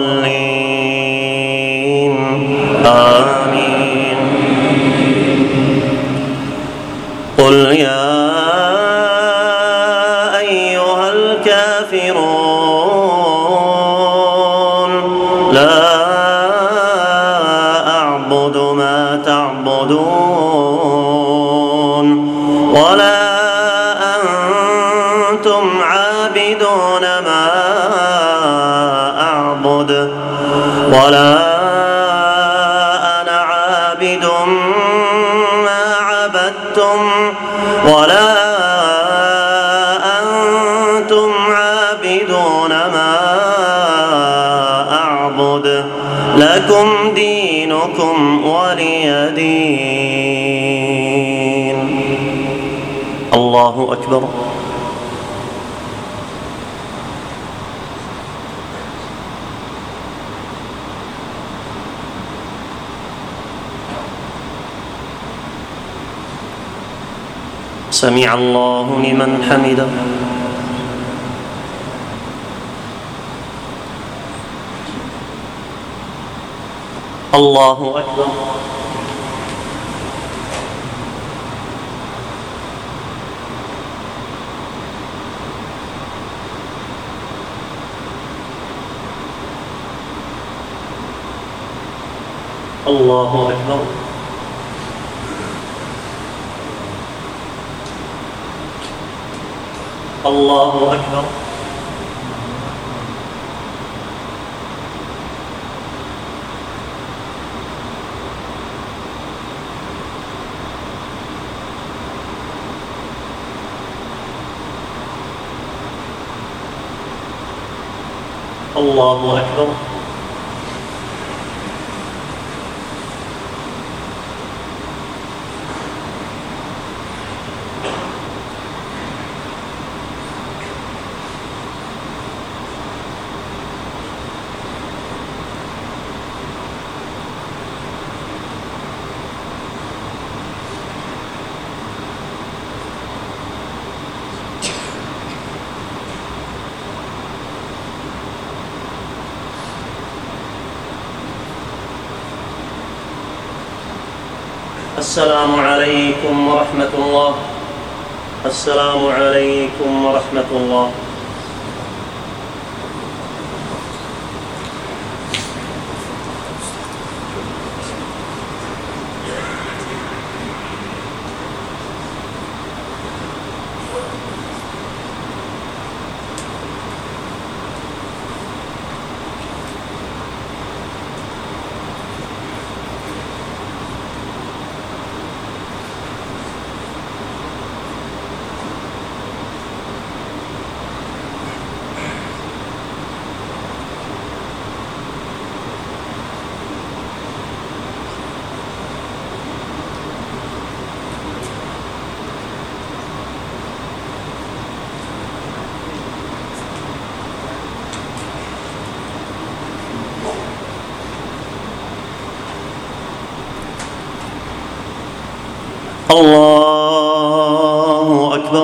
الضالين آمين. الكافرون لا أعبد ما تعبدون ولا أنتم عابدون ما أعبد ولا أنا عابد ما عبدتم ولا أنتم عابدون ما أعبد لكم دينكم ولي دين. الله أكبر. سمع الله لمن حمده. الله أكبر. الله أكبر. الله أكبر. الله أكبر. السلام عليكم ورحمة الله. السلام عليكم ورحمة الله. الله أكبر.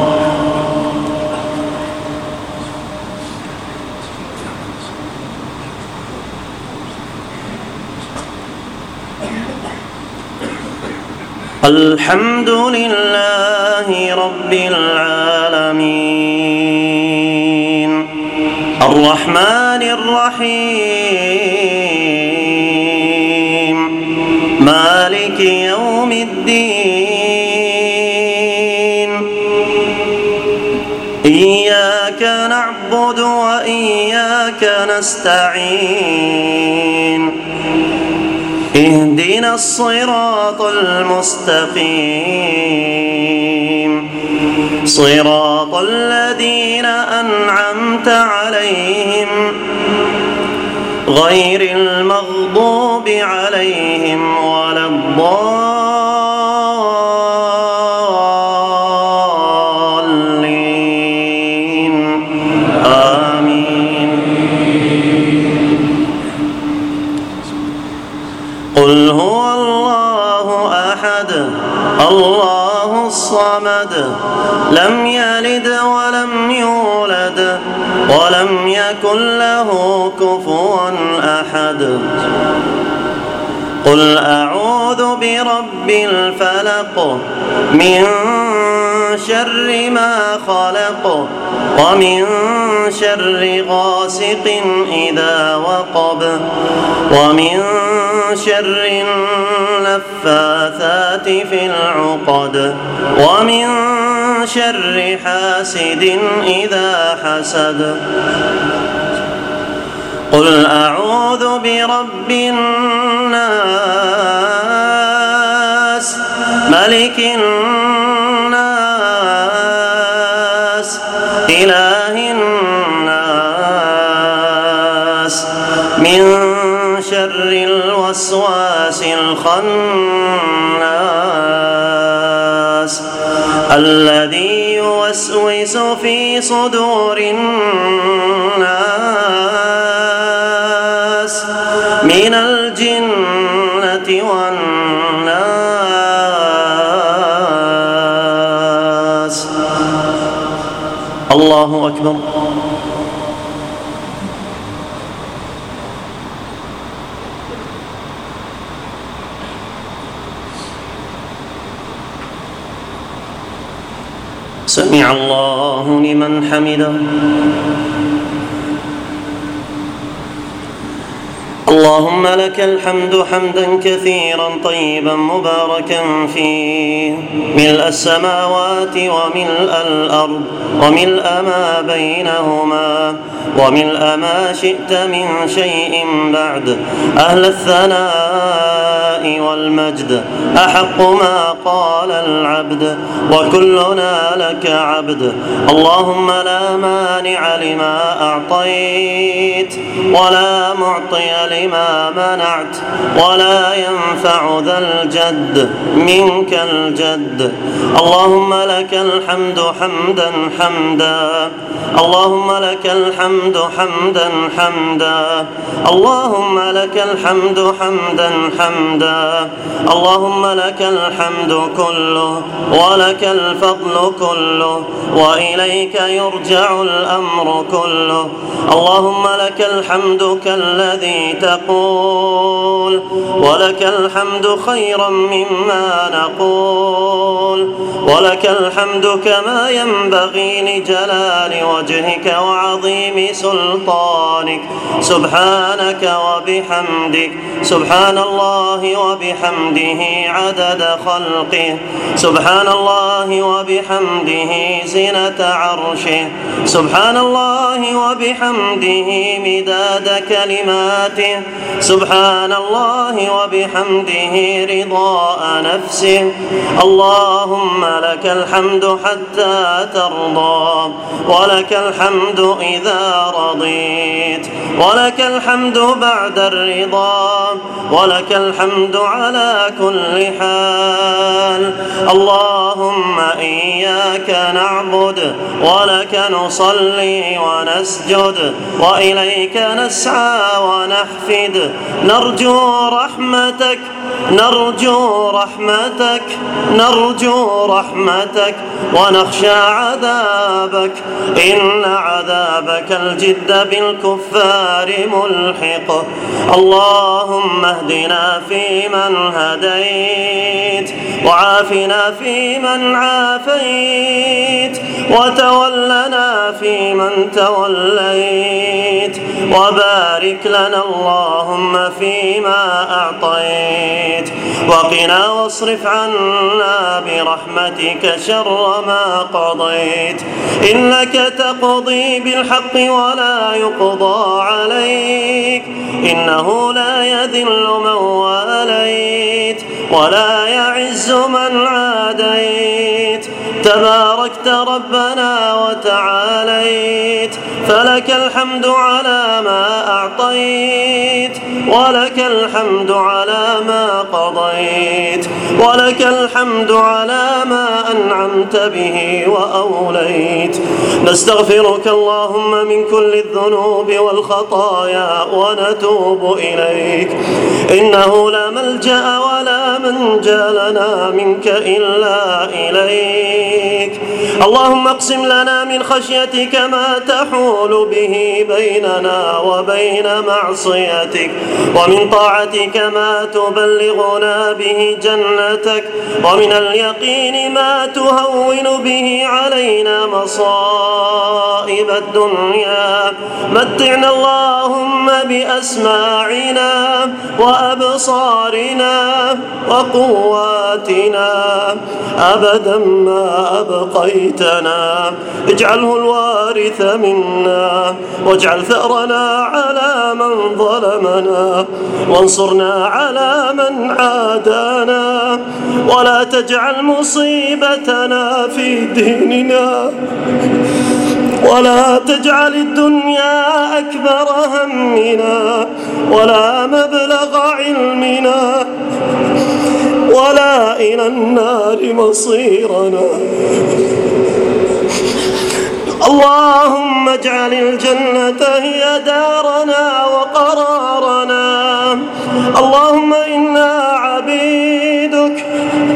الحمد لله رب العالمين الرحمن الرحيم مالك يوم الدين إياك نعبد وإياك نستعين اهدنا الصراط المستقيم صراط الذين أنعمت عليهم غير المغضوب عليهم ولا الضالين آمين. قل هو الله أحد الله الصمد لم يلد ولم يولد ولم يكن له كفوا أحد. قل أعوذ أعوذ برب الفلق من شر ما خلق ومن شر غاسق إذا وقب ومن شر النفاثات في العقد ومن شر حاسد إذا حسد. قل أعوذ برب الناس ملك الناس إله الناس من شر الوسواس الخناس الذي يوسوس في صدور الناس من الجنة والناس. الله أكبر. سمع الله لمن حمده. اللهم لك الحمد حمدا كثيرا طيبا مباركا فيه ملء السماوات وملء الأرض وملء ما بينهما وملء ما شئت من شيء بعد أهل الثناء والمجد أحق ما قال العبد وكلنا لك عبد. اللهم لا مانع لما أعطيت ولا معطي لما منعت ولا ينفع ذا الجد منك الجد. اللهم لك الحمد حمدا حمدا اللهم لك الحمد حمدا حمدا اللهم لك الحمد حمدا حمدا اللهم لك الحمد كله ولك الفضل كله وإليك يرجع الأمر كله. اللهم لك الحمد كالذي تقول ولك الحمد خيرا مما نقول ولك الحمد كما ينبغي لجلال وجهك وعظيم سلطانك. سبحانك وبحمدك سبحان الله وبحمده عدد خلقه سبحان الله وبحمده زنة عرشه سبحان الله وبحمده مداد كلماته سبحان الله وبحمده رضاء نفسه. اللهم لك الحمد حتى ترضى ولك الحمد إذا رضيت ولك الحمد بعد الرضا ولك الحمد على كل حال. اللهم إياك نعبد ولك نصلي ونسجد وإليك نسعى ونحفد نرجو رحمتك نرجو رحمتك نرجو رحمتك ونخشى عذابك إن عذابك الجد بالكفار ملحق. اللهم اهدنا فيمن هديت وعافنا فيمن عافيت وتولنا فيمن توليت وبارك لنا اللهم فيما أعطيت وقنا واصرف عنا برحمتك شر ما قضيت إنك تقضي بالحق ولا يقضى عليك إنه لا يذل من واليت ولا يعز من عاديت تباركت ربنا وتعاليت فلك الحمد على ما أعطيت ولك الحمد على ما قضيت ولك الحمد على ما أنعمت به وأوليت نستغفرك اللهم من كل الذنوب والخطايا ونتوب إليك، إنه لا ملجأ ولا منجا لنا منك إلا إليك. اللهم اقسم لنا من خشيتك ما تحول به بيننا وبين معصيتك، ومن طاعتك ما تبلغنا به جنتك، ومن اليقين ما تهون به علينا مصائب الدنيا. متعنا اللهم بأسماعنا وأبصارنا وقواتنا أبدا ما أبقيتنا، اجعله الوارث منا، واجعل ثأرنا على من ظلمنا، وانصرنا على من عادانا، ولا تجعل مصيبتنا في ديننا، ولا تجعل الدنيا أكبر همنا ولا مبلغ علمنا ولا إلى النار مصيرنا. اللهم اجعل الجنة هي دارنا وقرارنا. اللهم إنا عبيدك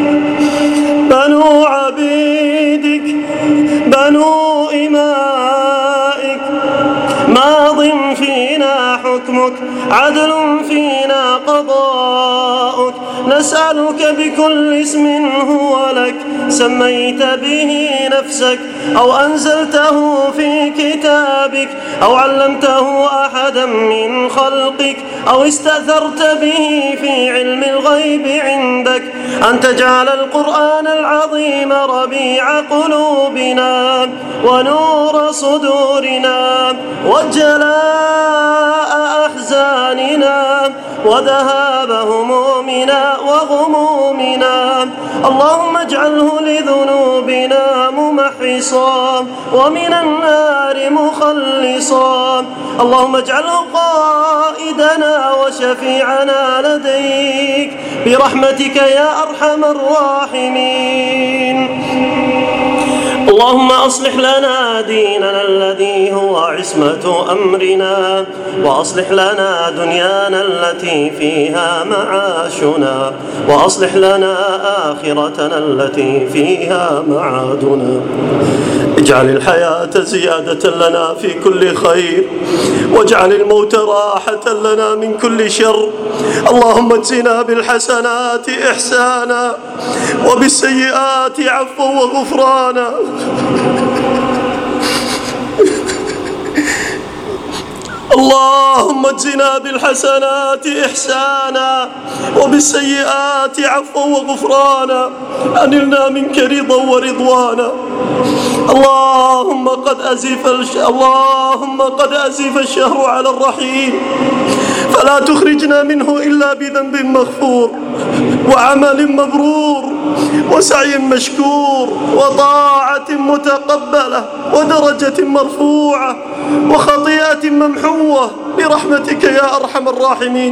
بنو عبيدك بنو إمائك، ماض فينا حكمك، عدل فينا قضاؤك. نسألك بكل اسم هو لك سميت به نفسك أو أنزلته في كتابك أو علمته أحدا من خلقك أو استأثرت به في علم الغيب عندك، أن تجعل القرآن العظيم ربيع قلوبنا ونور صدورنا وجلاء أحزاننا وذهاب همومنا وغمومنا. اللهم اجعله لذنوبنا ممحصا ومن النار مخلصا. اللهم اجعله قائدنا وشفيعنا لديك برحمتك يا أرحم الراحمين. اللهم أصلح لنا ديننا الذي هو عصمة أمرنا، وأصلح لنا دنيانا التي فيها معاشنا، وأصلح لنا آخرتنا التي فيها معادنا. اجعل الحياة زيادة لنا في كل خير، واجعل الموت راحة لنا من كل شر. اللهم اجزنا بالحسنات إحسانا وبالسيئات عفوا وغفرانا. اللهم اجزنا بالحسنات إحسانا وبالسيئات عفوا وغفرانا. أنلنا منك رضا ورضوانا. اللهم قد أزف الشهر على الرحيل، فلا تخرجنا منه إلا بذنب مغفور وعمل مبرور وسعي مشكور وطاعة متقبلة ودرجة مرفوعة وخطيئة ممحوة برحمتك يا أرحم الراحمين.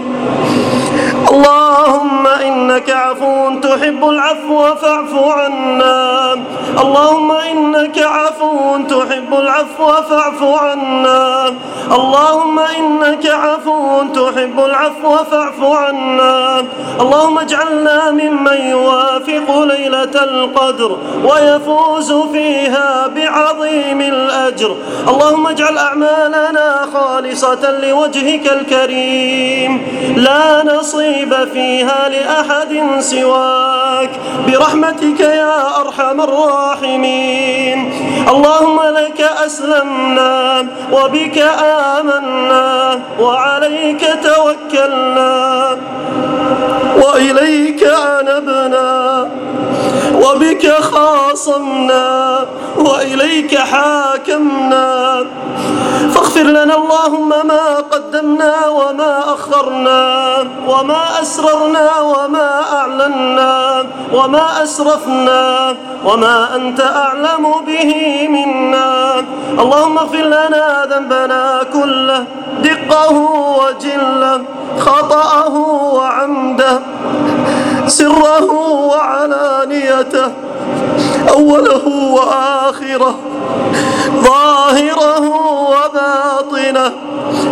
اللهم إنك عفو تحب العفو فاعف عنا. اللهم إنك عفو تحب العفو فاعف عنا. اللهم إنك عفو تحب العفو فاعف عنا. اللهم اجعلنا ممن يوافق ليلة القدر ويفوز فيها بعظيم الأجر. اللهم اجعل أعمالنا خالصة لوجهك الكريم، لا نصيب فيها لأحد سواك برحمتك يا أرحم الراحمين. اللهم لك أسلمنا وبك آمنا وعليك توكلنا وإليك أنبنا وبك خاصمنا وإليك حاكمنا. فاغفر لنا اللهم ما قدمنا وما أخرنا وما أسررنا وما أعلنا وما أسرفنا وما أنت أعلم به منا. اللهم اغفر لنا ذنبنا كله، دقه وجله، خطأه وعمده، سره وعلانيته، أوله وآخره،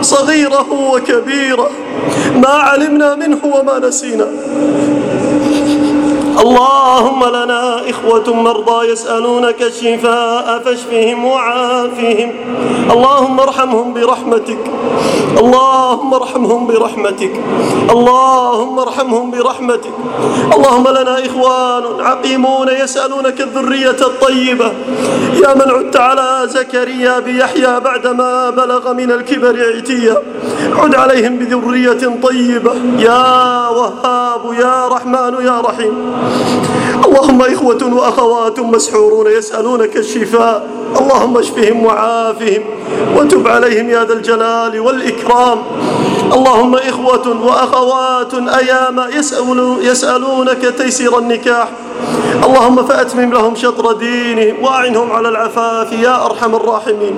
صغيره وكبيره، ما علمنا منه وما نسينا. اللهم لنا إخوة مرضى يسألونك الشفاء فاشفهم وعافهم. اللهم ارحمهم برحمتك، اللهم ارحمهم برحمتك، اللهم ارحمهم برحمتك. اللهم لنا إخوان عقيمون يسألونك الذرية الطيبة، يا من عدت على زكريا بيحيى بعدما بلغ من الكبر عتيا، عد عليهم بذرية طيبة يا وهاب يا رحمن يا رحيم. اللهم إخوة وأخوات مسحورون يسألونك الشفاء، اللهم اشفهم وعافهم وتب عليهم يا ذا الجلال والإكرام. اللهم إخوة وأخوات أيام يسألونك تيسير النكاح، اللهم فأتمم لهم شطر دينهم وأعنهم على العفاف يا أرحم الراحمين.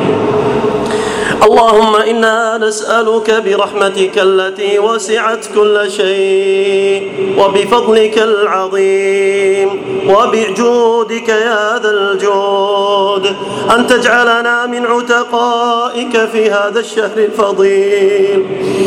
اللهم إنا نسألك برحمتك التي وسعت كل شيء وبفضلك العظيم وبجودك يا ذا الجود أن تجعلنا من عتقائك في هذا الشهر الفضيل.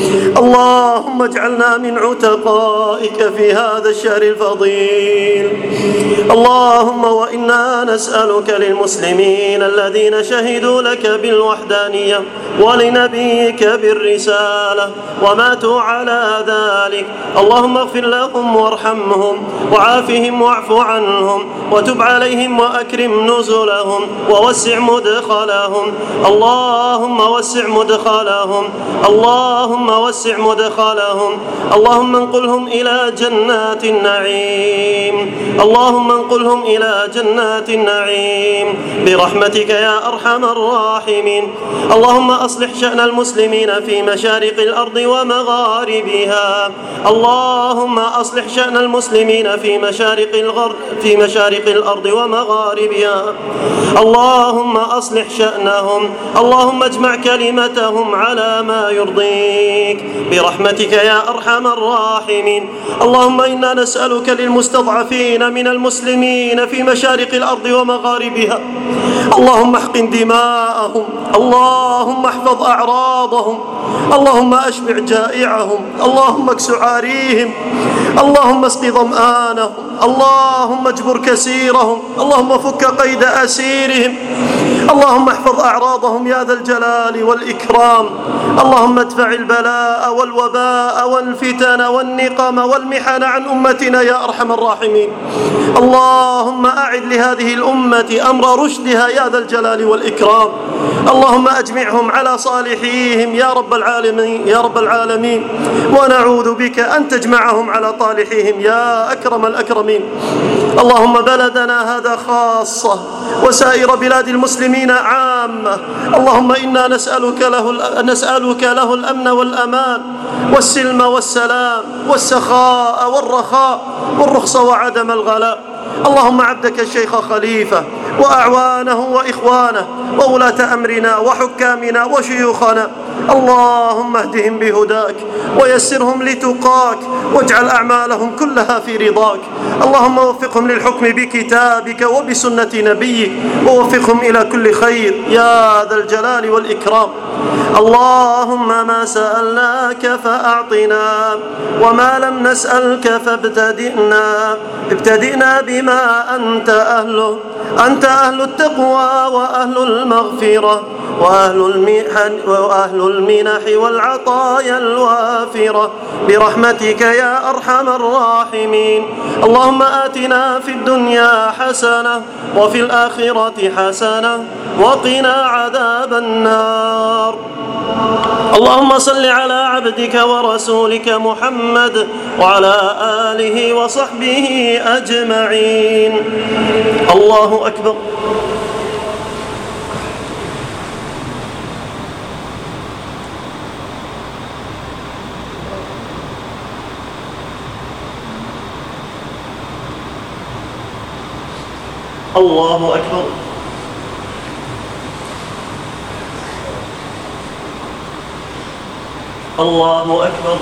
اللهم اجعلنا من عتقائك في هذا الشهر الفضيل. اللهم وإنا نسألك للمسلمين الذين شهدوا لك بالوحدانية ولنبيك بالرسالة وماتوا على ذلك، اللهم اغفر لهم وارحمهم وعافهم واعف عنهم وتب عليهم وأكرم نزلهم ووسع مدخلهم. اللهم وسع مدخلهم، اللهم وسع مدخلهم. اللهم انقلهم إلى جنات النعيم، اللهم انقلهم إلى جنات النعيم برحمتك يا أرحم الراحمين. اللهم أصلح شأن المسلمين في مشارق الأرض ومغاربها، اللهم أصلح شأن المسلمين في مشارق الأرض ومغاربها، اللهم أصلح شأنهم، اللهم اجمع كلمتهم على ما يرضيك برحمتك يا أرحم الراحمين. اللهم إنا نسألك للمستضعفين من المسلمين في مشارق الأرض ومغاربها، اللهم احقن دماءهم، اللهم احفظ أعراضهم، اللهم أشبع جائعهم، اللهم اكس عاريهم، اللهم اسق ظمآنهم، اللهم اجبر كسيرهم، اللهم فك قيد أسيرهم، اللهم احفظ أعراضهم يا ذا الجلال والإكرام. اللهم ادفع البلاء والوباء والفتن والنقم والمحن عن أمتنا يا أرحم الراحمين. اللهم أعد لهذه الأمة أمر رشدها يا ذا الجلال والإكرام. اللهم أجمعهم على صالحيهم يا رب العالمين يا رب العالمين، ونعوذ بك أن تجمعهم على طالحيهم يا أكرم الأكرمين. اللهم بلدنا هذا خاصة وسائر بلاد المسلمين عامة، اللهم إنا نسألك له الأمن والأمان والسلم والسلام والسخاء والرخاء والرخص وعدم الغلاء. اللهم عبدك الشيخ خليفة وأعوانه وإخوانه وولاة أمرنا وحكامنا وشيوخنا، اللهم اهدهم بهداك ويسرهم لتقاك واجعل أعمالهم كلها في رضاك. اللهم وفقهم للحكم بكتابك وبسنة نبيك ووفقهم إلى كل خير يا ذا الجلال والإكرام. اللهم ما سألناك فأعطنا وما لم نسألك فابتدئنا بما أنت أهله، أنت أهل التقوى وأهل المغفرة وأهل المنح والعطايا الوافرة برحمتك يا أرحم الراحمين. اللهم آتنا في الدنيا حسنة وفي الآخرة حسنة وقنا عذاب النار. اللهم صل على عبدك ورسولك محمد وعلى آله وصحبه أجمعين. الله أكبر. الله أكبر. الله أكبر.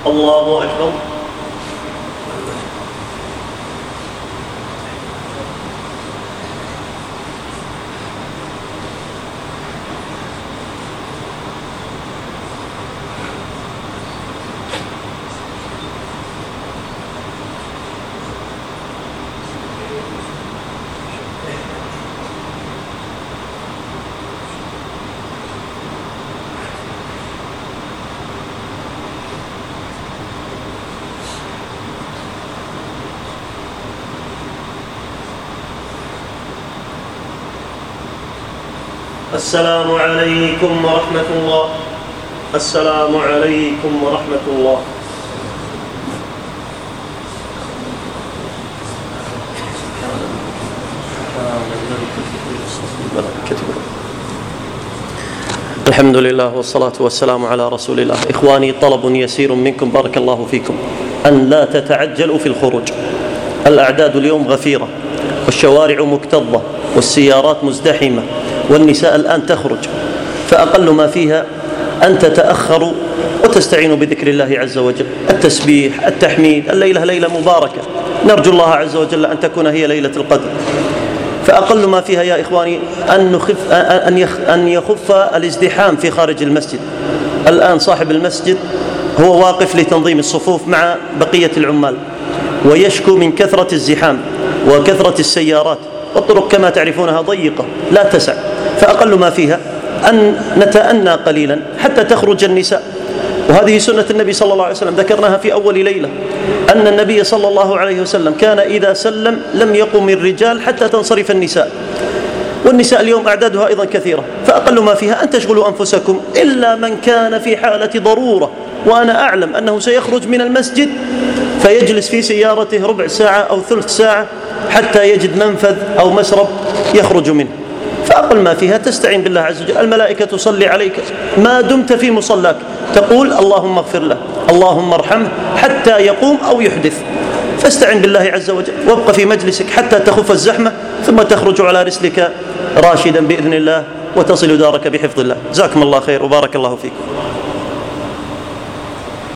الله أكبر. السلام عليكم ورحمة الله. السلام عليكم ورحمة الله. الحمد لله والصلاة والسلام على رسول الله. إخواني، طلب يسير منكم بارك الله فيكم أن لا تتعجلوا في الخروج. الأعداد اليوم غفيرة والشوارع مكتظة والسيارات مزدحمة والنساء الآن تخرج، فأقل ما فيها أن تتأخروا وتستعينوا بذكر الله عز وجل، التسبيح، التحميد. الليلة ليلة مباركة، نرجو الله عز وجل أن تكون هي ليلة القدر، فأقل ما فيها يا إخواني أن يخف الازدحام في خارج المسجد. الآن صاحب المسجد هو واقف لتنظيم الصفوف مع بقية العمال، ويشكو من كثرة الزحام وكثرة السيارات، والطرق كما تعرفونها ضيقة لا تسع، فأقل ما فيها أن نتأنى قليلا حتى تخرج النساء. وهذه سنة النبي صلى الله عليه وسلم، ذكرناها في أول ليلة، أن النبي صلى الله عليه وسلم كان إذا سلم لم يقم الرجال حتى تنصرف النساء، والنساء اليوم أعدادها أيضا كثيرة، فأقل ما فيها أن تشغلوا أنفسكم إلا من كان في حالة ضرورة. وأنا أعلم أنه سيخرج من المسجد فيجلس في سيارته ربع ساعة أو ثلث ساعة حتى يجد منفذ أو مسرب يخرج منه، فأقل ما فيها تستعين بالله عز وجل. الملائكة تصلي عليك ما دمت في مصلاك، تقول اللهم اغفر له، اللهم ارحمه، حتى يقوم أو يحدث، فاستعن بالله عز وجل وابق في مجلسك حتى تخف الزحمة، ثم تخرج على رسلك راشدا بإذن الله وتصل دارك بحفظ الله. جزاكم الله خير وبارك الله فيكم.